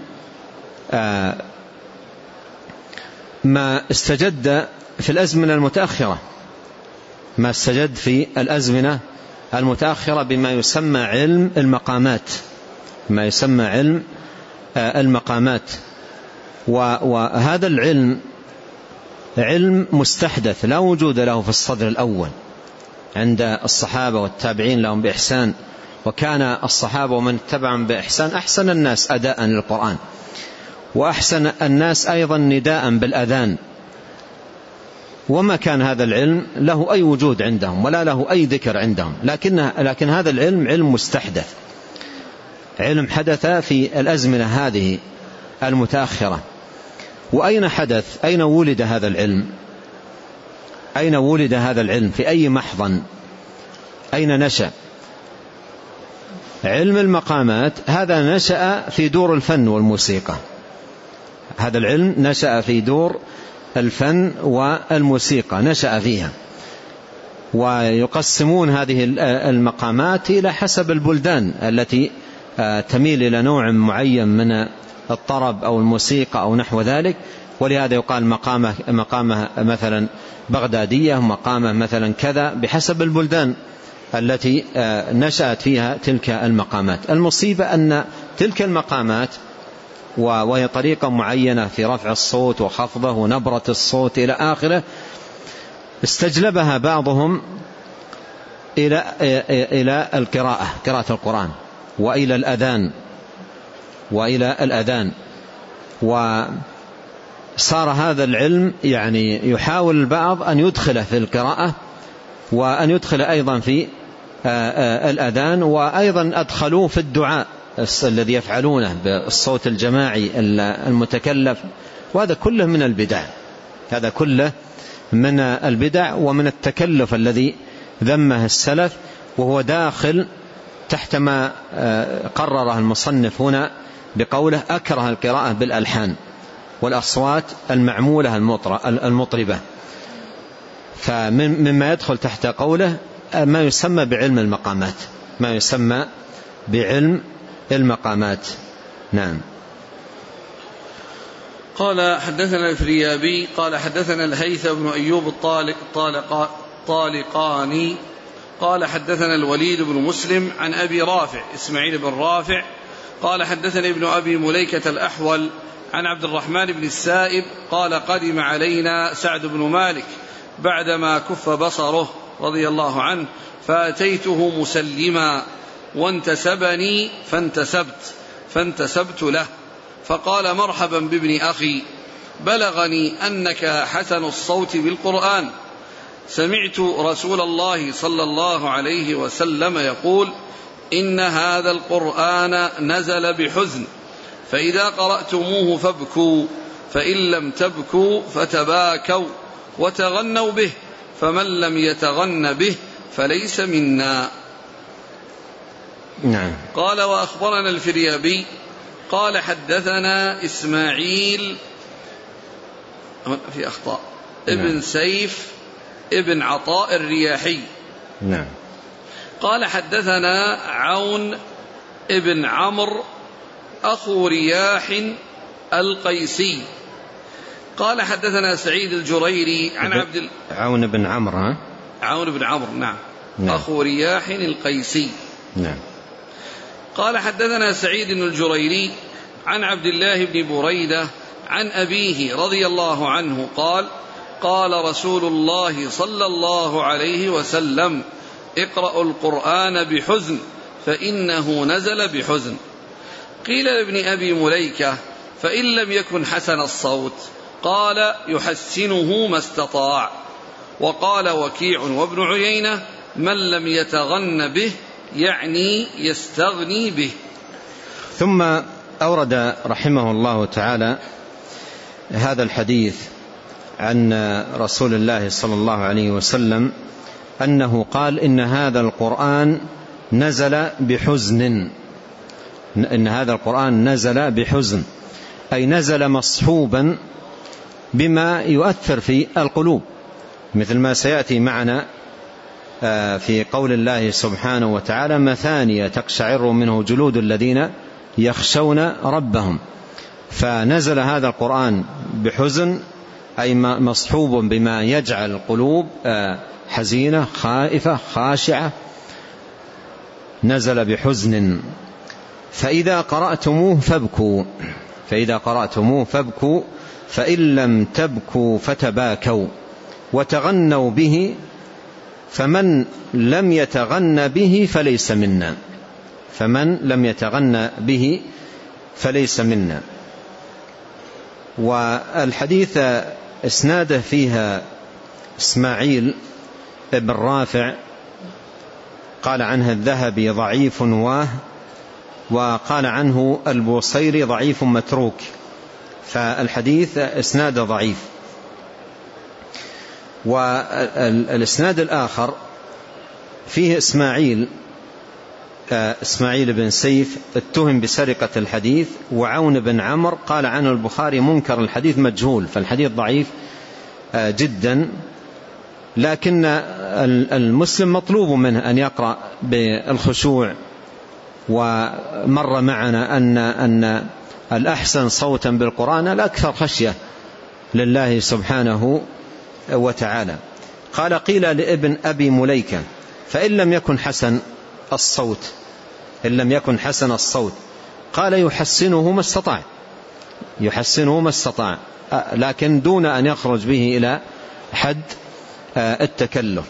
ما استجد في الأزمنة المتأخرة ما استجد في الأزمنة المتأخرة بما يسمى علم المقامات ما يسمى علم المقامات. وهذا العلم علم مستحدث لا وجود له في الصدر الأول عند الصحابة والتابعين لهم بإحسان، وكان الصحابة ومن اتبعهم بإحسان أحسن الناس أداء للقرآن، وأحسن الناس أيضا نداء بالأذان. وما كان هذا العلم له أي وجود عندهم ولا له أي ذكر عندهم، لكن, لكن هذا العلم علم مستحدث، علم حدث في الأزمنة هذه المتأخرة. وأين حدث؟ أين ولد هذا العلم؟ أين ولد هذا العلم؟ في أي محضن؟ أين نشأ؟ علم المقامات هذا نشأ في دور الفن والموسيقى، هذا العلم نشأ في دور الفن والموسيقى، نشأ فيها. ويقسمون هذه المقامات إلى حسب البلدان التي تميل إلى نوع معين من الطرب أو الموسيقى أو نحو ذلك، ولهذا يقال مقامة, مقامة مثلا بغدادية، مقامة مثلا كذا، بحسب البلدان التي نشأت فيها تلك المقامات. المصيبة أن تلك المقامات وهي طريقة معينة في رفع الصوت وخفضه ونبرة الصوت إلى آخره، استجلبها بعضهم إلى إلى القراءة قراءة القرآن وإلى الأذان وإلى الأذان وصار هذا العلم يعني يحاول البعض أن يدخله في القراءة وأن يدخل أيضا في الأذان، وأيضا أدخلوه في الدعاء الذي يفعلونه بالصوت الجماعي المتكلف، وهذا كله من البدع، هذا كله من البدع ومن التكلف الذي ذمه السلف، وهو داخل تحت ما قرره المصنف هنا بقوله أكره القراءة بالألحان والأصوات المعمولة المطربة. فمما يدخل تحت قوله ما يسمى بعلم المقامات، ما يسمى بعلم المقامات. نعم. قال حدثنا الفريابي قال حدثنا الهيثم بن أيوب الطالق طالق طالقاني قال حدثنا الوليد بن مسلم عن أبي رافع إسماعيل بن رافع قال حدثني ابن أبي مليكة الأحول عن عبد الرحمن بن السائب قال قدم علينا سعد بن مالك بعدما كف بصره رضي الله عنه، فأتيته مسلما وانتسبني فانتسبت فانتسبت له، فقال مرحبا بابن أخي، بلغني أنك حسن الصوت بالقرآن، سمعت رسول الله صلى الله عليه وسلم يقول: إن هذا القرآن نزل بحزن، فإذا قرأتموه فابكوا، فإن لم تبكوا فتباكوا وتغنوا به، فمن لم يتغن به فليس منا. نعم. قال: وأخبرنا الفريابي قال: حدثنا إسماعيل في أخطاء ابن نعم. سيف ابن عطاء الرياحي. نعم. قال: حدثنا عون ابن عمرو أخو رياح القيسي. قال: حدثنا سعيد الجريري عن عبد ال... عون بن عمرو ها؟ عون بن عمرو نعم. نعم. أخو رياح القيسي. نعم. قال: حدثنا سعيد الجريري عن عبد الله بن بريدة عن أبيه رضي الله عنه قال: قال رسول الله صلى الله عليه وسلم: اقرأوا القرآن بحزن فإنه نزل بحزن. قيل لابن أبي مليكة: فإن لم يكن حسن الصوت؟ قال: يحسنه ما استطاع. وقال وكيع وابن عيينة: من لم يتغن به يعني يستغني به. ثم أورد رحمه الله تعالى هذا الحديث عن رسول الله صلى الله عليه وسلم أنه قال: إن هذا القرآن نزل بحزن. إن هذا القرآن نزل بحزن، أي نزل مصحوبا بما يؤثر في القلوب، مثل ما سيأتي معنا في قول الله سبحانه وتعالى: مثانية تقشعر منه جلود الذين يخشون ربهم. فنزل هذا القرآن بحزن، أي مصحوب بما يجعل القلوب حزينة خائفة خاشعة. نزل بحزن. فإذا قرأتموه فابكوا، فإذا قرأتموه فابكوا، فإن لم تبكوا فتباكوا وتغنوا به، فمن لم يتغن به فليس منا. فمن لم يتغن به فليس منا. والحديث اسناده فيها إسماعيل ابن رافع، قال عنه الذهبي ضعيف واه، وقال عنه البوصيري ضعيف متروك، فالحديث اسناده ضعيف. والاسناد الآخر فيه إسماعيل إسماعيل بن سيف اتهم بسرقة الحديث، وعون بن عمرو قال عنه البخاري منكر الحديث مجهول، فالحديث ضعيف جدا. لكن المسلم مطلوب منه أن يقرأ بالخشوع. ومر معنا أن أن الأحسن صوتا بالقرآن الأكثر خشية لله سبحانه وتعالى. قال: قيل لابن أبي مليكة: فإن لم يكن حسن الصوت؟ إن لم يكن حسن الصوت؟ قال: يحسنه ما استطاع، يحسنه ما استطاع، لكن دون أن يخرج به إلى حد التكلف.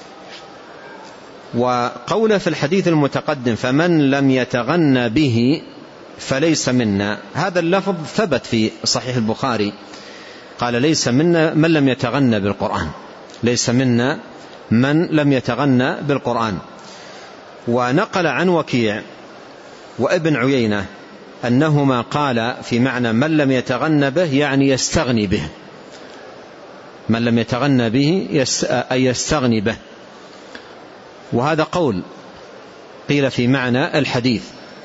وقوله في الحديث المتقدم: فمن لم يتغن به فليس منا، هذا اللفظ ثبت في صحيح البخاري، قال: ليس منا من لم يتغن بالقرآن، ليس منا من لم يتغن بالقرآن. ونقل عن وكيع وابن عيينة أنهما قال في معنى من لم يتغن به يعني يستغني به، من لم يتغن به أي يستغني به. وهذا قول قيل في معنى الحديث.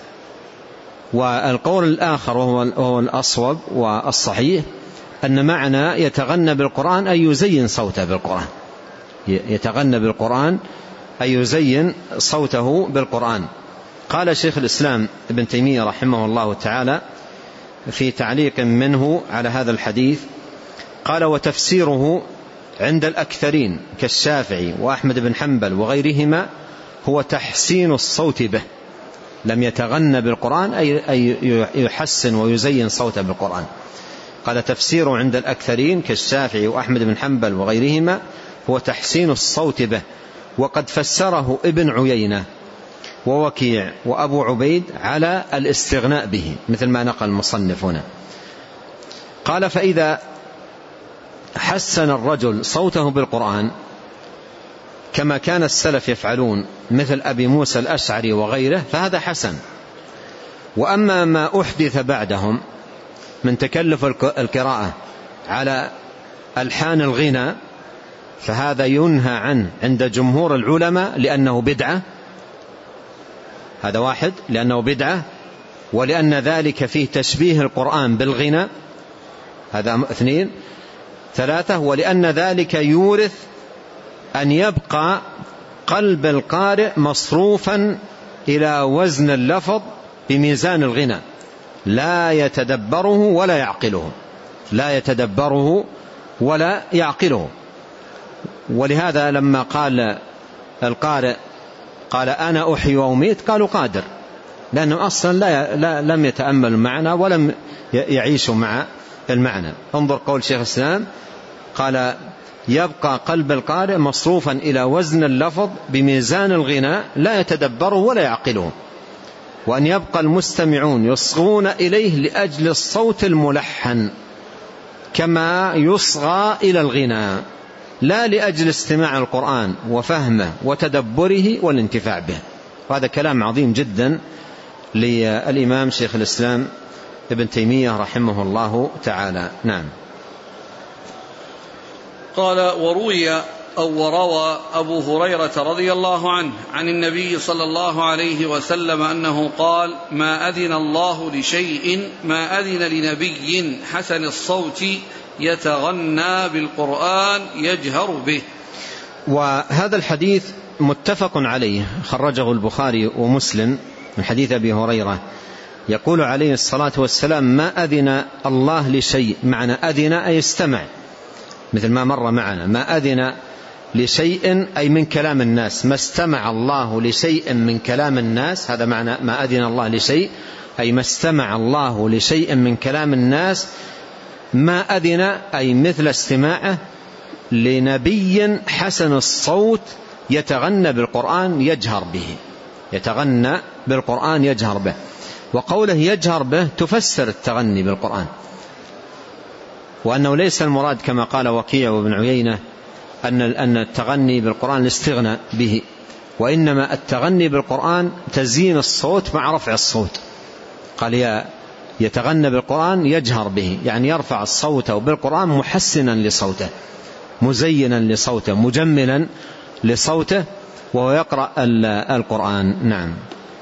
والقول الآخر وهو الأصوب والصحيح أن معنى يتغنى بالقرآن أي يزين صوته بالقرآن، يتغنى بالقرآن أي يزين صوته بالقرآن. قال شيخ الإسلام ابن تيمية رحمه الله تعالى في تعليق منه على هذا الحديث، قال: وتفسيره عند الأكثرين كالشافعي وأحمد بن حنبل وغيرهما هو تحسين الصوت به. لم يتغنى بالقرآن أي يحسن ويزين صوته بالقرآن. قال: تفسيره عند الأكثرين كالشافعي وأحمد بن حنبل وغيرهما هو تحسين الصوت به. وقد فسره ابن عيينة ووكيع وأبو عبيد على الاستغناء به، مثل ما نقل المصنف هنا. قال: فإذا حسن الرجل صوته بالقرآن كما كان السلف يفعلون مثل أبي موسى الأشعري وغيره فهذا حسن. وأما ما أحدث بعدهم من تكلف القراءة على ألحان الغنى فهذا ينهى عنه عند جمهور العلماء لأنه بدعة، هذا واحد، لأنه بدعة، ولأن ذلك فيه تشبيه القرآن بالغنى، هذا اثنين. ثلاثة، ولأن ذلك يورث أن يبقى قلب القارئ مصروفا إلى وزن اللفظ بميزان الغنى، لا يتدبره ولا يعقله، لا يتدبره ولا يعقله. ولهذا لما قال القارئ قال أنا أحيي وأميت قالوا قادر، لأنه أصلا لا لا لم يتأمل المعنى ولم يعيش مع المعنى. انظر قول شيخ الإسلام قال يبقى قلب القارئ مصروفا إلى وزن اللفظ بميزان الغناء لا يتدبره ولا يعقله، وأن يبقى المستمعون يصغون إليه لأجل الصوت الملحن كما يصغى إلى الغناء، لا لأجل استماع القرآن وفهمه وتدبره والانتفاع به. وهذا كلام عظيم جدا للإمام شيخ الإسلام ابن تيمية رحمه الله تعالى. نعم. قال وروي أو وروى أبو هريرة رضي الله عنه عن النبي صلى الله عليه وسلم أنه قال ما أذن الله لشيء ما أذن لنبي حسن الصوت يتغنى بالقرآن يجهر به. وهذا الحديث متفق عليه، خرجه البخاري ومسلم من حديث أبي هريرة يقول عليه الصلاة والسلام ما أذن الله لشيء، معنى أذن أي استمع، مثل ما مر معنا، ما أذن لشيء أي من كلام الناس، ما استمع الله لشيء من كلام الناس، هذا معنى ما أذن الله لشيء، أي ما استمع الله لشيء من كلام الناس، ما أذن أي مثل استماعه لنبي حسن الصوت يتغنى بالقرآن يجهر به، يتغنى بالقرآن يجهر به. وقوله يجهر به تفسر التغني بالقرآن، وأنه ليس المراد كما قال وكيع وابن عيينة أن أن التغني بالقرآن الاستغناء به، وإنما التغني بالقرآن تزيين الصوت مع رفع الصوت. قال يا يتغنى بالقرآن يجهر به، يعني يرفع الصوت بالقرآن محسنا لصوته، مزينا لصوته، مجملا لصوته وهو يقرأ القرآن. نعم.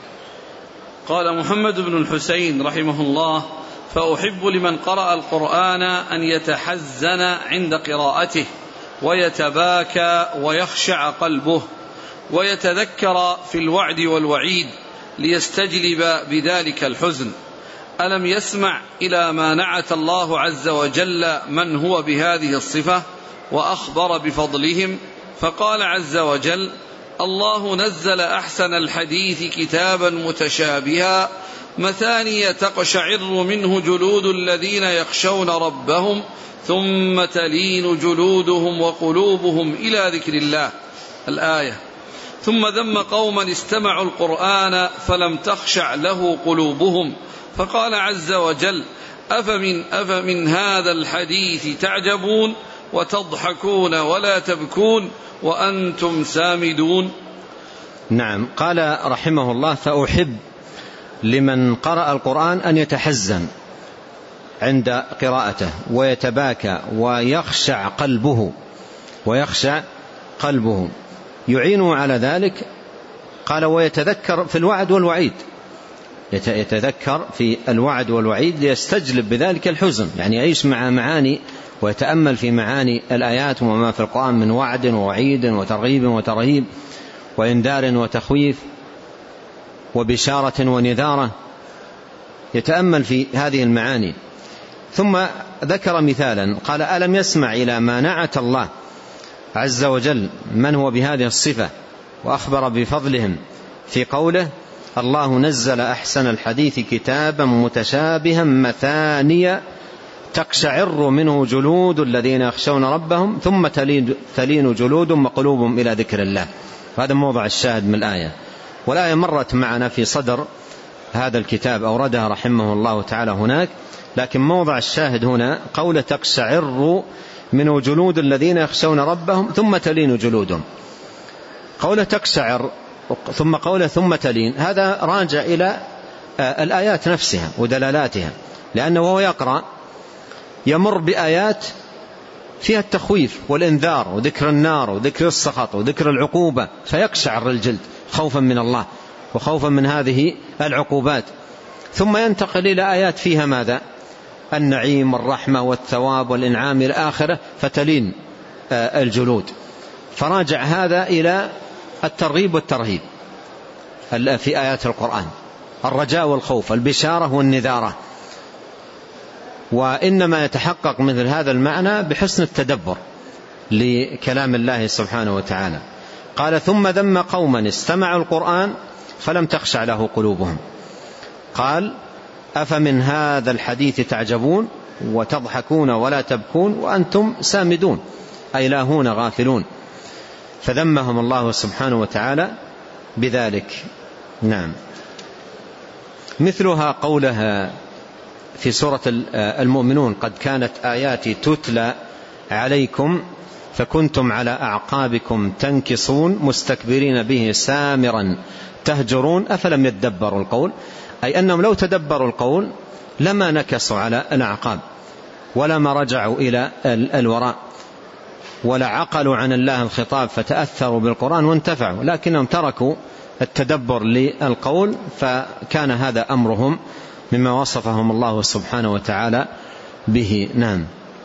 قال محمد بن الحسين رحمه الله فأحب لمن قرأ القرآن أن يتحزن عند قراءته ويتباكى ويخشع قلبه ويتذكر في الوعد والوعيد ليستجلب بذلك الحزن. ألم يسمع إلى ما نعت الله عز وجل من هو بهذه الصفة وأخبر بفضلهم، فقال عز وجل الله نزل أحسن الحديث كتابا متشابها مثانية تقشعر منه جلود الذين يخشون ربهم ثم تلين جلودهم وقلوبهم إلى ذكر الله الآية. ثم ذم قوما استمعوا القرآن فلم تخشع له قلوبهم، فقال عز وجل أفمن, أفمن هذا الحديث تعجبون وتضحكون ولا تبكون وأنتم سامدون. نعم. قال رحمه الله فأحب لمن قرأ القرآن أن يتحزن عند قراءته ويتباكى ويخشع قلبه، ويخشع قلبه يعينه على ذلك. قال ويتذكر في الوعد والوعيد، يتذكر في الوعد والوعيد ليستجلب بذلك الحزن، يعني يعيش مع معاني ويتأمل في معاني الآيات وما في القرآن من وعد ووعيد وترغيب وترهيب وإنذار وتخويف وبشارة ونذارة، يتأمل في هذه المعاني. ثم ذكر مثالا قال ألم يسمع إلى ما نعت الله عز وجل من هو بهذه الصفة وأخبر بفضلهم في قوله الله نزل أحسن الحديث كتابا متشابها مثانية تقشعر منه جلود الذين يخشون ربهم ثم تلين جلودهم وقلوبهم إلى ذكر الله. هذا موضع الشاهد من الآية، والآية مرت معنا في صدر هذا الكتاب أوردها رحمه الله تعالى هناك، لكن موضع الشاهد هنا قول تقشعر منه جلود الذين يخشون ربهم ثم تلين جلودهم. قوله تقشعر ثم قوله ثم تلين، هذا راجع إلى الآيات نفسها ودلالاتها، لأنه وهو يقرأ يمر بآيات فيها التخويف والإنذار وذكر النار وذكر السخط وذكر العقوبة، فيقشعر الجلد خوفا من الله وخوفا من هذه العقوبات. ثم ينتقل إلى آيات فيها ماذا؟ النعيم والرحمة والثواب والإنعام إلى آخره، فتلين الجلود. فراجع هذا إلى الترغيب والترهيب في آيات القرآن، الرجاء والخوف، البشارة والنذارة. وإنما يتحقق مثل هذا المعنى بحسن التدبر لكلام الله سبحانه وتعالى. قال ثم ذم قوما استمعوا القرآن فلم تخشع له قلوبهم. قال أفمن هذا الحديث تعجبون وتضحكون ولا تبكون وأنتم سامدون، أي لاهون غافلون. فذمهم الله سبحانه وتعالى بذلك. نعم. مثلها قولها في سورة المؤمنون قد كانت آياتي تتلى عليكم فكنتم على أعقابكم تنكصون مستكبرين به سامرا تهجرون أفلم يتدبروا القول، أي أنهم لو تدبروا القول لما نكصوا على الأعقاب ولما رجعوا إلى الوراء ولا عقلوا عن الله الخطاب فتأثروا بالقرآن وانتفعوا، لكنهم تركوا التدبر للقول فكان هذا أمرهم مما وصفهم الله سبحانه وتعالى به. نعم.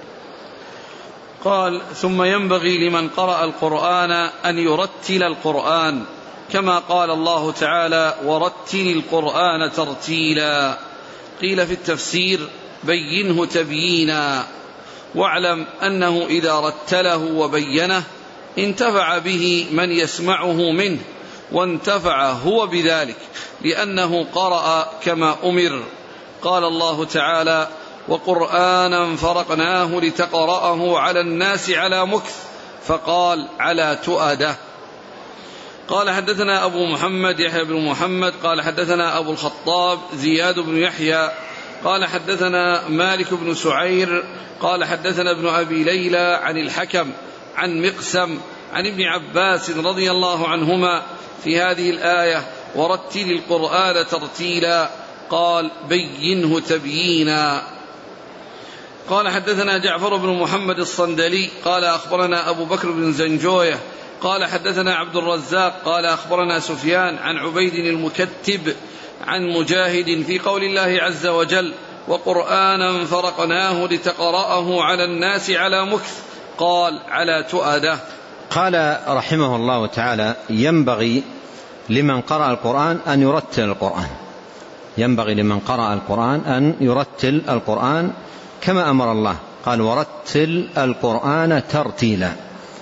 قال ثم ينبغي لمن قرأ القرآن أن يرتل القرآن كما قال الله تعالى ورتل القرآن ترتيلا. قيل في التفسير بينه تبيينا، واعلم أنه إذا رتله وبينه انتفع به من يسمعه منه وانتفع هو بذلك لأنه قرأ كما أمر. قال الله تعالى وقرآنا فرقناه لتقرأه على الناس على مكث، فقال على تؤده. قال حدثنا أبو محمد يحيى بن محمد قال حدثنا أبو الخطاب زياد بن يحيى قال حدثنا مالك بن سعير قال حدثنا ابن أبي ليلى عن الحكم عن مقسم عن ابن عباس رضي الله عنهما في هذه الآية ورتل القرآن ترتيلا، قال بينه تبيينا. قال حدثنا جعفر بن محمد الصندلي قال أخبرنا أبو بكر بن زنجوية قال حدثنا عبد الرزاق قال أخبرنا سفيان عن عبيد المكتب عن مجاهد في قول الله عز وجل وقرآنا فرقناه لتقرأه على الناس على مكث، قال على تؤده. قال رحمه الله تعالى ينبغي لمن قرأ القرآن أن يرتل القرآن، ينبغي لمن قرأ القرآن أن يرتل القرآن كما أمر الله. قال ورتل القرآن ترتيلا.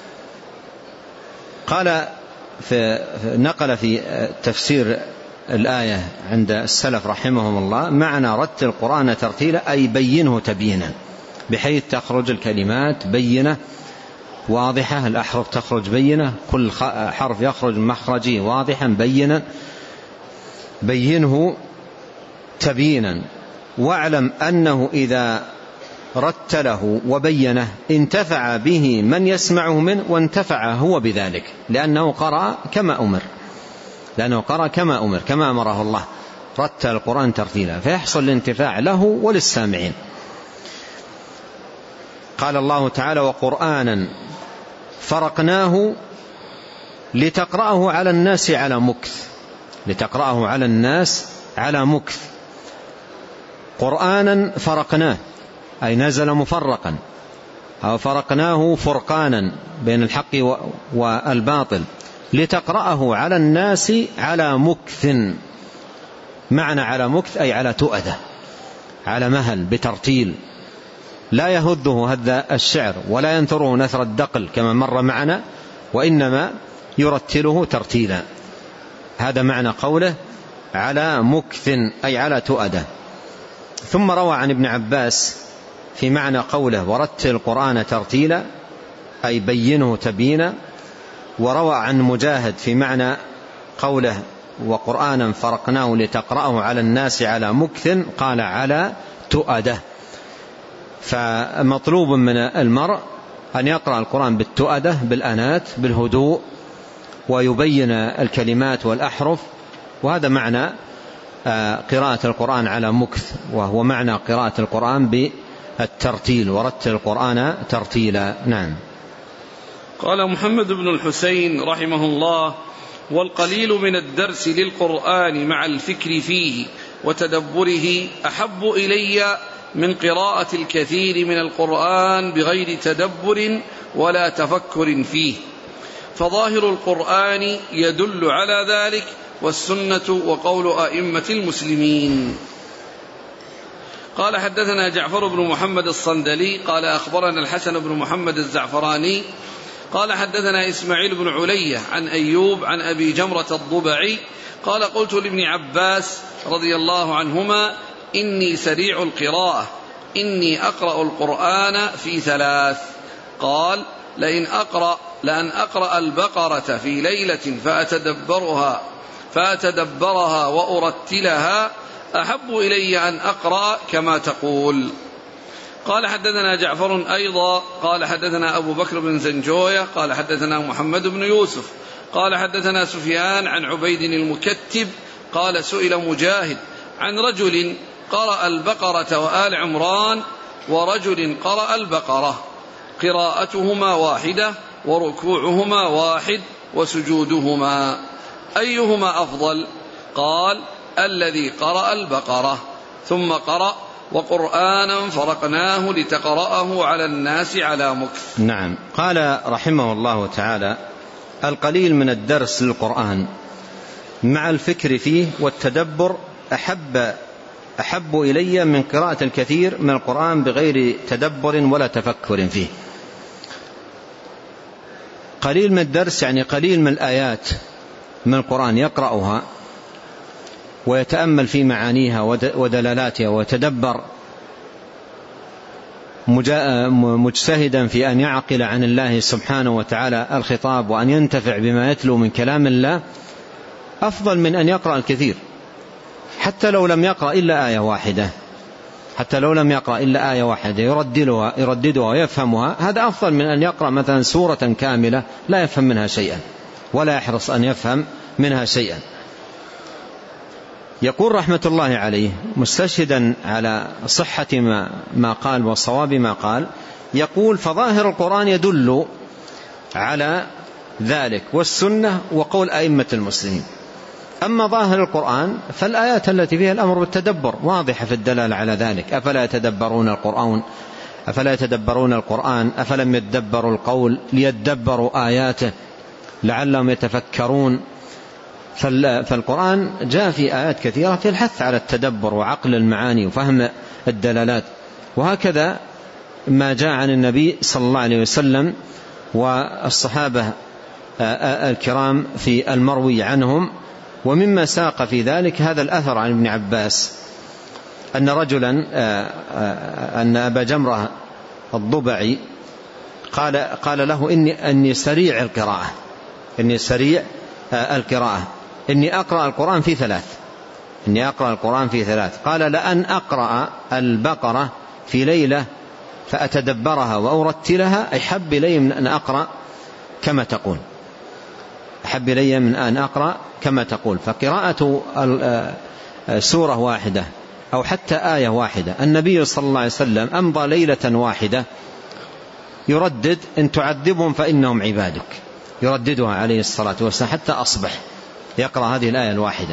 قال في نقل في تفسير الآية عند السلف رحمهم الله معنى رتل القرآن ترتيلا أي بينه تبيينا، بحيث تخرج الكلمات بينة واضحة، الأحرف تخرج بينة، كل حرف يخرج مخرجه واضحا بينا، بينه تبيينا. واعلم أنه إذا رتله وبينه انتفع به من يسمعه منه وانتفع هو بذلك لأنه قرأ كما أمر، لأنه قرأ كما أمر كما أمره الله، رتل القرآن ترتيلا، فيحصل الانتفاع له وللسامعين. قال الله تعالى وقرآنا فرقناه لتقرأه على الناس على مكث، لتقرأه على الناس على مكث. قرآنا فرقناه أي نزل مفرقا، أو فرقناه فرقانا بين الحق والباطل، لتقرأه على الناس على مكث. معنى على مكث أي على تؤدة، على مهل، بترتيل، لا يهده هذا الشعر ولا ينثره نثر الدقل كما مر معنا، وإنما يرتله ترتيلا. هذا معنى قوله على مكث أي على تؤدة. ثم روى عن ابن عباس في معنى قوله ورتل القرآن ترتيلا أي بينه تبيينا، وروى عن مجاهد في معنى قوله وقرآنا فرقناه لتقرأه على الناس على مكث قال على تؤدة. فمطلوب من المرء أن يقرأ القرآن بالتؤدة، بالأنات، بالهدوء، ويبين الكلمات والأحرف، وهذا معنى قراءة القرآن على مكث، وهو معنى قراءة القرآن بالترتيل، ورتل القرآن ترتيلا. نعم. قال محمد بن الحسين رحمه الله: والقليل من الدرس للقرآن مع الفكر فيه وتدبره أحب إلي من قراءة الكثير من القرآن بغير تدبر ولا تفكر فيه، فظاهر القرآن يدل على ذلك، والسنة وقول أئمة المسلمين. قال حدثنا جعفر بن محمد الصندلي قال أخبرنا الحسن بن محمد الزعفراني قال حدثنا إسماعيل بن علية عن أيوب عن أبي جمرة الضبعي قال قلت لابن عباس رضي الله عنهما: إني سريع القراءة، إني أقرأ القرآن في ثلاث. قال: لئن أقرأ لأن أقرأ البقرة في ليلة فأتدبرها فأتدبرها وأرتلها أحب إلي أن أقرأ كما تقول. قال حدثنا جعفر أيضا قال حدثنا أبو بكر بن زنجوية قال حدثنا محمد بن يوسف قال حدثنا سفيان عن عبيد المكتب قال: سئل مجاهد عن رجل قرأ البقرة وآل عمران ورجل قرأ البقرة، قراءتهما واحدة وركوعهما واحد وسجودهما، أيهما أفضل؟ قال: الذي قرأ البقرة. ثم قرأ: وقرآنا فرقناه لتقرأه على الناس على مكث. نعم. قال رحمه الله تعالى: القليل من الدرس للقرآن مع الفكر فيه والتدبر أحب أحب إلي من قراءة الكثير من القرآن بغير تدبر ولا تفكر فيه. قليل من الدرس يعني قليل من الآيات من القرآن يقرأها ويتأمل في معانيها ودلالاتها ويتدبر مجتهدا في أن يعقل عن الله سبحانه وتعالى الخطاب وأن ينتفع بما يتلو من كلام الله، أفضل من أن يقرأ الكثير حتى لو لم يقرأ إلا آية واحدة حتى لو لم يقرأ إلا آية واحدة يرددها, يرددها ويفهمها. هذا أفضل من أن يقرأ مثلا سورة كاملة لا يفهم منها شيئا ولا يحرص أن يفهم منها شيئا. يقول رحمة الله عليه مستشهدا على صحة ما, ما قال وصواب ما قال، يقول: فظاهر القرآن يدل على ذلك، والسنة وقول أئمة المسلمين. أما ظاهر القرآن فالآيات التي فيها الأمر بالتدبر واضحة في الدلالة على ذلك. أفلا يتدبرون القرآن أفلا يتدبرون القرآن أفلم يتدبروا القول ليتدبروا آياته لعلهم يتفكرون. فالقرآن جاء في آيات كثيرة في الحث على التدبر وعقل المعاني وفهم الدلالات، وهكذا ما جاء عن النبي صلى الله عليه وسلم والصحابة الكرام في المروي عنهم. ومما ساق في ذلك هذا الأثر عن ابن عباس أن رجلا أن أبا جمرة الضبعي قال, قال له: إني, أني سريع القراءة إني سريع القراءة إني أقرأ القرآن في ثلاث إني أقرأ القرآن في ثلاث قال: لأن أقرأ البقرة في ليلة فأتدبرها وأرتلها أحب إلي من أن أقرأ كما تقول أحب إلي من أن أقرأ كما تقول. فقراءة سورة واحدة أو حتى آية واحدة، النبي صلى الله عليه وسلم أمضى ليلة واحدة يردد: إن تعذبهم فإنهم عبادك، يرددها عليه الصلاة والسلام حتى أصبح يقرأ هذه الآية الواحدة.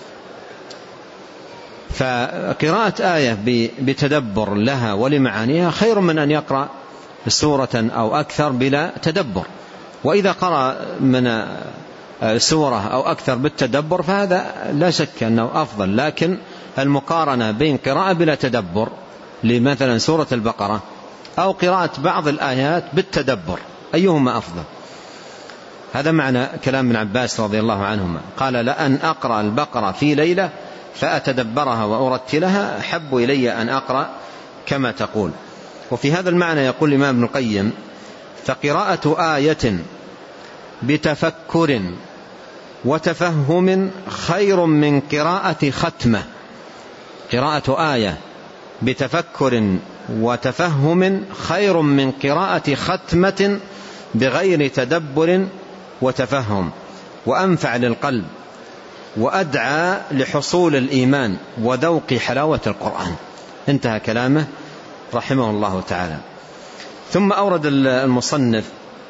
فقراءة آية بتدبر لها ولمعانيها خير من أن يقرأ سورة أو أكثر بلا تدبر. وإذا قرأ من سورة أو أكثر بالتدبر فهذا لا شك أنه أفضل، لكن المقارنة بين قراءة بلا تدبر لمثلا سورة البقرة أو قراءة بعض الآيات بالتدبر أيهما أفضل؟ هذا معنى كلام ابن عباس رضي الله عنهما، قال: لأن أقرأ البقرة في ليلة فأتدبرها وأرتلها أحب إلي أن أقرأ كما تقول. وفي هذا المعنى يقول الإمام ابن القيم: فقراءة آية بتفكر وتفهم خير من قراءة ختمة. قراءة آية بتفكر وتفهم خير من قراءة ختمة بغير تدبر وتفهم. وأنفع للقلب وأدعى لحصول الإيمان وذوق حلاوة القرآن. انتهى كلامه رحمه الله تعالى. ثم أورد المصنف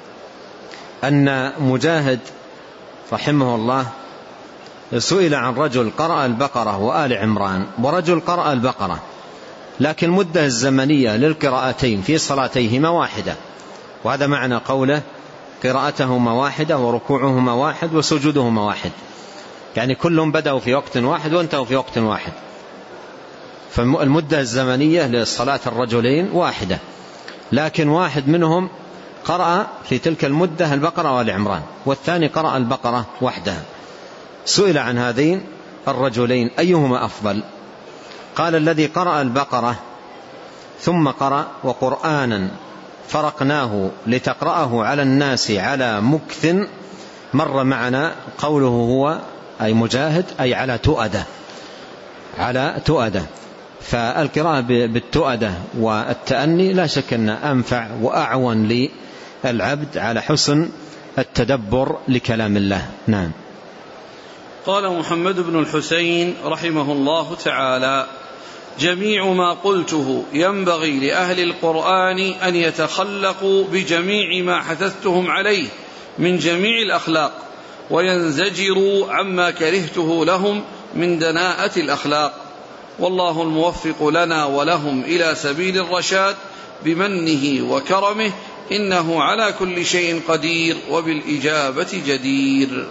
أن مجاهد رحمه الله سئل عن رجل قرأ البقرة وآل عمران، ورجل قرأ البقرة لكن المدة الزمنية للقراءتين في صلاتيهما واحدة، وهذا معنى قوله قراءتهما واحدة وركوعهما واحد وسجودهما واحد، يعني كلهم بدأوا في وقت واحد وانتهوا في وقت واحد، فالمدة الزمنية لصلاة الرجلين واحدة، لكن واحد منهم قرأ في تلك المدة البقرة وآل عمران والثاني قرأ البقرة وحدها. سئل عن هذين الرجلين أيهما أفضل؟ قال الذي قرأ البقرة ثم قرأ وقرآنا فرقناه لتقرأه على الناس على مكث، مر معنا قوله هو أي مجاهد أي على تؤدة، على تؤدة، فالقراءة بالتؤدة والتأني لا شك أن أنفع وأعون للعبد على حسن التدبر لكلام الله. نعم. قال محمد بن الحسين رحمه الله تعالى: جميع ما قلته ينبغي لأهل القرآن أن يتخلقوا بجميع ما حثثتهم عليه من جميع الأخلاق، وينزجروا عما كرهته لهم من دناءة الأخلاق، والله الموفق لنا ولهم إلى سبيل الرشاد بمنه وكرمه، إنه على كل شيء قدير وبالإجابة جدير.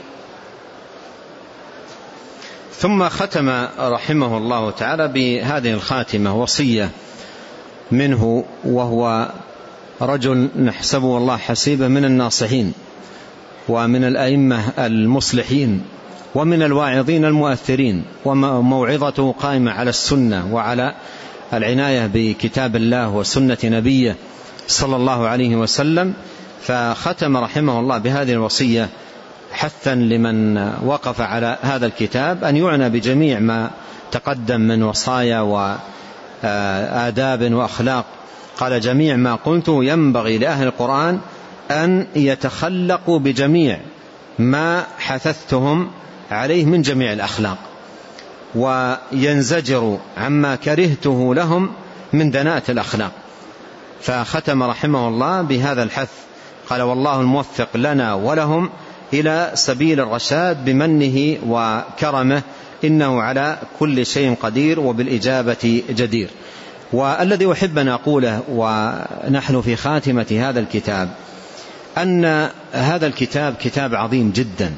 ثم ختم رحمه الله تعالى بهذه الخاتمة وصية منه، وهو رجل نحسبه الله حسيبه من الناصحين ومن الأئمة المصلحين ومن الواعظين المؤثرين، وموعظته قائمة على السنة وعلى العناية بكتاب الله وسنة نبيه صلى الله عليه وسلم. فختم رحمه الله بهذه الوصية حثا لمن وقف على هذا الكتاب أن يعنى بجميع ما تقدم من وصايا وآداب وأخلاق. قال: جميع ما قلته ينبغي لأهل القرآن أن يتخلقوا بجميع ما حثثتهم عليه من جميع الأخلاق، وينزجروا عما كرهته لهم من دناءة الأخلاق. فختم رحمه الله بهذا الحث، قال: والله الموفق لنا ولهم إلى سبيل الرشاد بمنه وكرمه، إنه على كل شيء قدير وبالإجابة جدير. والذي أحب أن أقوله ونحن في خاتمة هذا الكتاب أن هذا الكتاب كتاب عظيم جدا،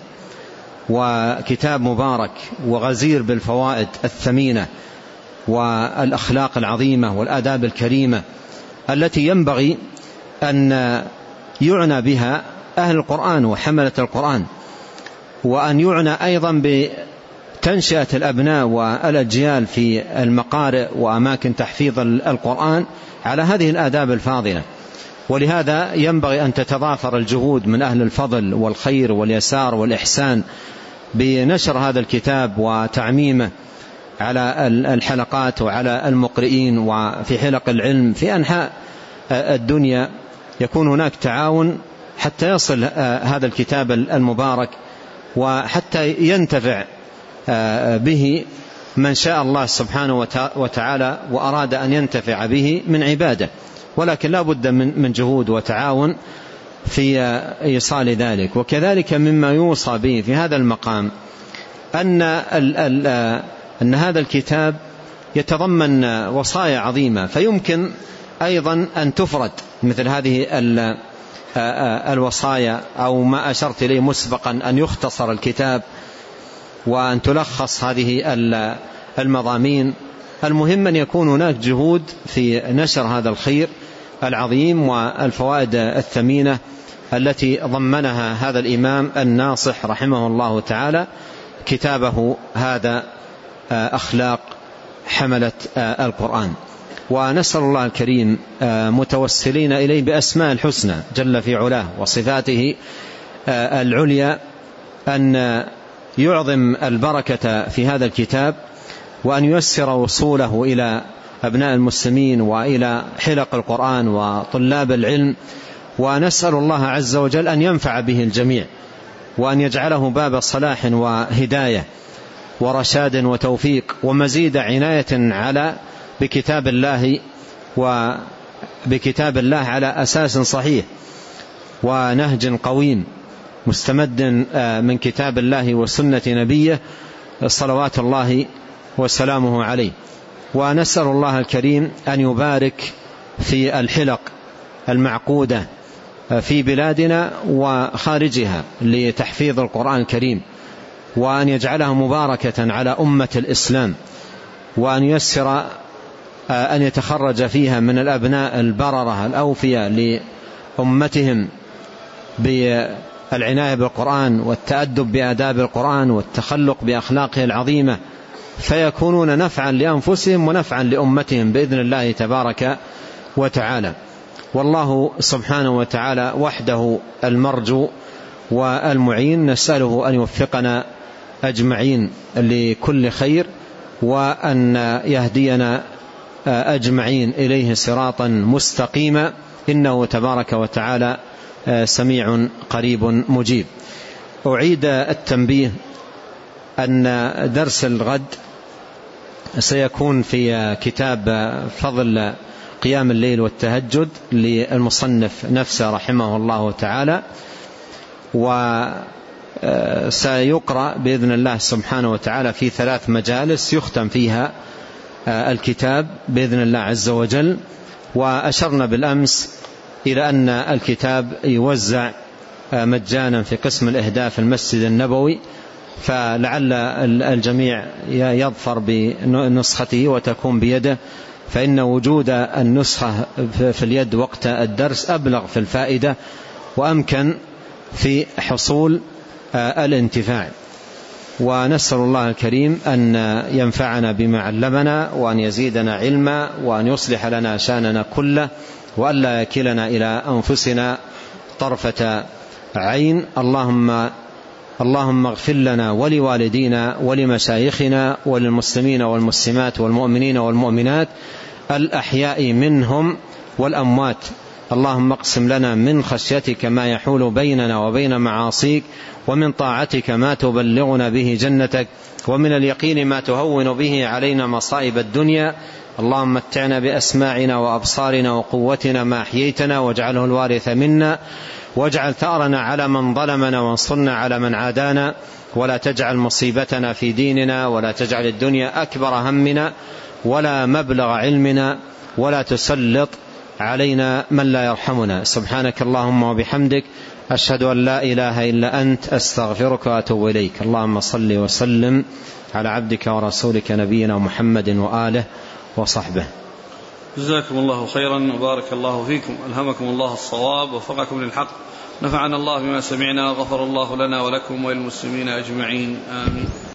وكتاب مبارك وغزير بالفوائد الثمينة والأخلاق العظيمة والآداب الكريمة التي ينبغي أن يعنى بها أهل القرآن وحملة القرآن، وأن يعنى أيضا بتنشئة الأبناء والأجيال في المقارئ وأماكن تحفيظ القرآن على هذه الآداب الفاضلة. ولهذا ينبغي أن تتضافر الجهود من أهل الفضل والخير واليسار والإحسان بنشر هذا الكتاب وتعميمه على الحلقات وعلى المقرئين وفي حلق العلم في أنحاء الدنيا، يكون هناك تعاون حتى يصل هذا الكتاب المبارك وحتى ينتفع به من شاء الله سبحانه وتعالى وأراد أن ينتفع به من عباده، ولكن لا بد من جهود وتعاون في إيصال ذلك. وكذلك مما يوصى به في هذا المقام أن, أن هذا الكتاب يتضمن وصايا عظيمة، فيمكن أيضا أن تفرد مثل هذه الوصايا أو ما أشرت إليه مسبقا، أن يختصر الكتاب وأن تلخص هذه المضامين. المهم أن يكون هناك جهود في نشر هذا الخير العظيم والفوائد الثمينة التي ضمنها هذا الإمام الناصح رحمه الله تعالى كتابه هذا، أخلاق حملة القرآن. ونسأل الله الكريم متوسلين إليه بأسماء الحسنى جل في علاه وصفاته العليا أن يعظم البركة في هذا الكتاب، وأن ييسر وصوله إلى أبناء المسلمين وإلى حلق القرآن وطلاب العلم. ونسأل الله عز وجل أن ينفع به الجميع وأن يجعله باب صلاح وهداية ورشاد وتوفيق ومزيد عناية على بكتاب الله وبكتاب الله على أساس صحيح ونهج قويم مستمد من كتاب الله وسنة نبيه صلوات الله وسلامه عليه. ونسأل الله الكريم أن يبارك في الحلق المعقودة في بلادنا وخارجها لتحفيظ القرآن الكريم، وأن يجعلها مباركة على أمة الإسلام، وأن ييسر أن يتخرج فيها من الأبناء البررة الأوفياء لأمتهم بالعناية بالقرآن والتأدب بآداب القرآن والتخلق بأخلاقه العظيمة، فيكونون نفعا لأنفسهم ونفعا لأمتهم بإذن الله تبارك وتعالى. والله سبحانه وتعالى وحده المرجو والمعين، نسأله أن يوفقنا أجمعين لكل خير، وأن يهدينا أجمعين إليه صراطا مستقيما، إنه تبارك وتعالى سميع قريب مجيب. أعيد التنبيه أن درس الغد سيكون في كتاب فضل قيام الليل والتهجد للمصنف نفسه رحمه الله تعالى، وسيقرأ بإذن الله سبحانه وتعالى في ثلاث مجالس يختم فيها الكتاب بإذن الله عز وجل. وأشرنا بالأمس إلى أن الكتاب يوزع مجانا في قسم الإهداء في المسجد النبوي، فلعل الجميع يظفر بنسخته وتكون بيده، فإن وجود النسخة في اليد وقت الدرس أبلغ في الفائدة وأمكن في حصول الانتفاع. ونسأل الله الكريم أن ينفعنا بما علمنا، وأن يزيدنا علما، وأن يصلح لنا شأننا كله، وألا يكلنا إلى أنفسنا طرفة عين. اللهم اللهم اغفر لنا ولوالدينا ولمشايخنا وللمسلمين والمسلمات والمؤمنين والمؤمنات الأحياء منهم والأموات. اللهم اقسم لنا من خشيتك ما يحول بيننا وبين معاصيك، ومن طاعتك ما تبلغنا به جنتك، ومن اليقين ما تهون به علينا مصائب الدنيا. اللهم متعنا بأسماعنا وأبصارنا وقوتنا ما أحييتنا، واجعله الوارث منا، واجعل ثأرنا على من ظلمنا، وانصرنا على من عادانا، ولا تجعل مصيبتنا في ديننا، ولا تجعل الدنيا أكبر همنا ولا مبلغ علمنا، ولا تسلط علينا من لا يرحمنا. سبحانك اللهم وبحمدك، أشهد أن لا إله إلا أنت، أستغفرك وأتوب إليك. اللهم صل وسلم على عبدك ورسولك نبينا محمد وآله وصحبه. جزاكم الله خيرا وبارك الله فيكم، ألهمكم الله الصواب ووفقكم للحق، نفعنا الله بما سمعنا، غفر الله لنا ولكم وللمسلمين أجمعين، آمين.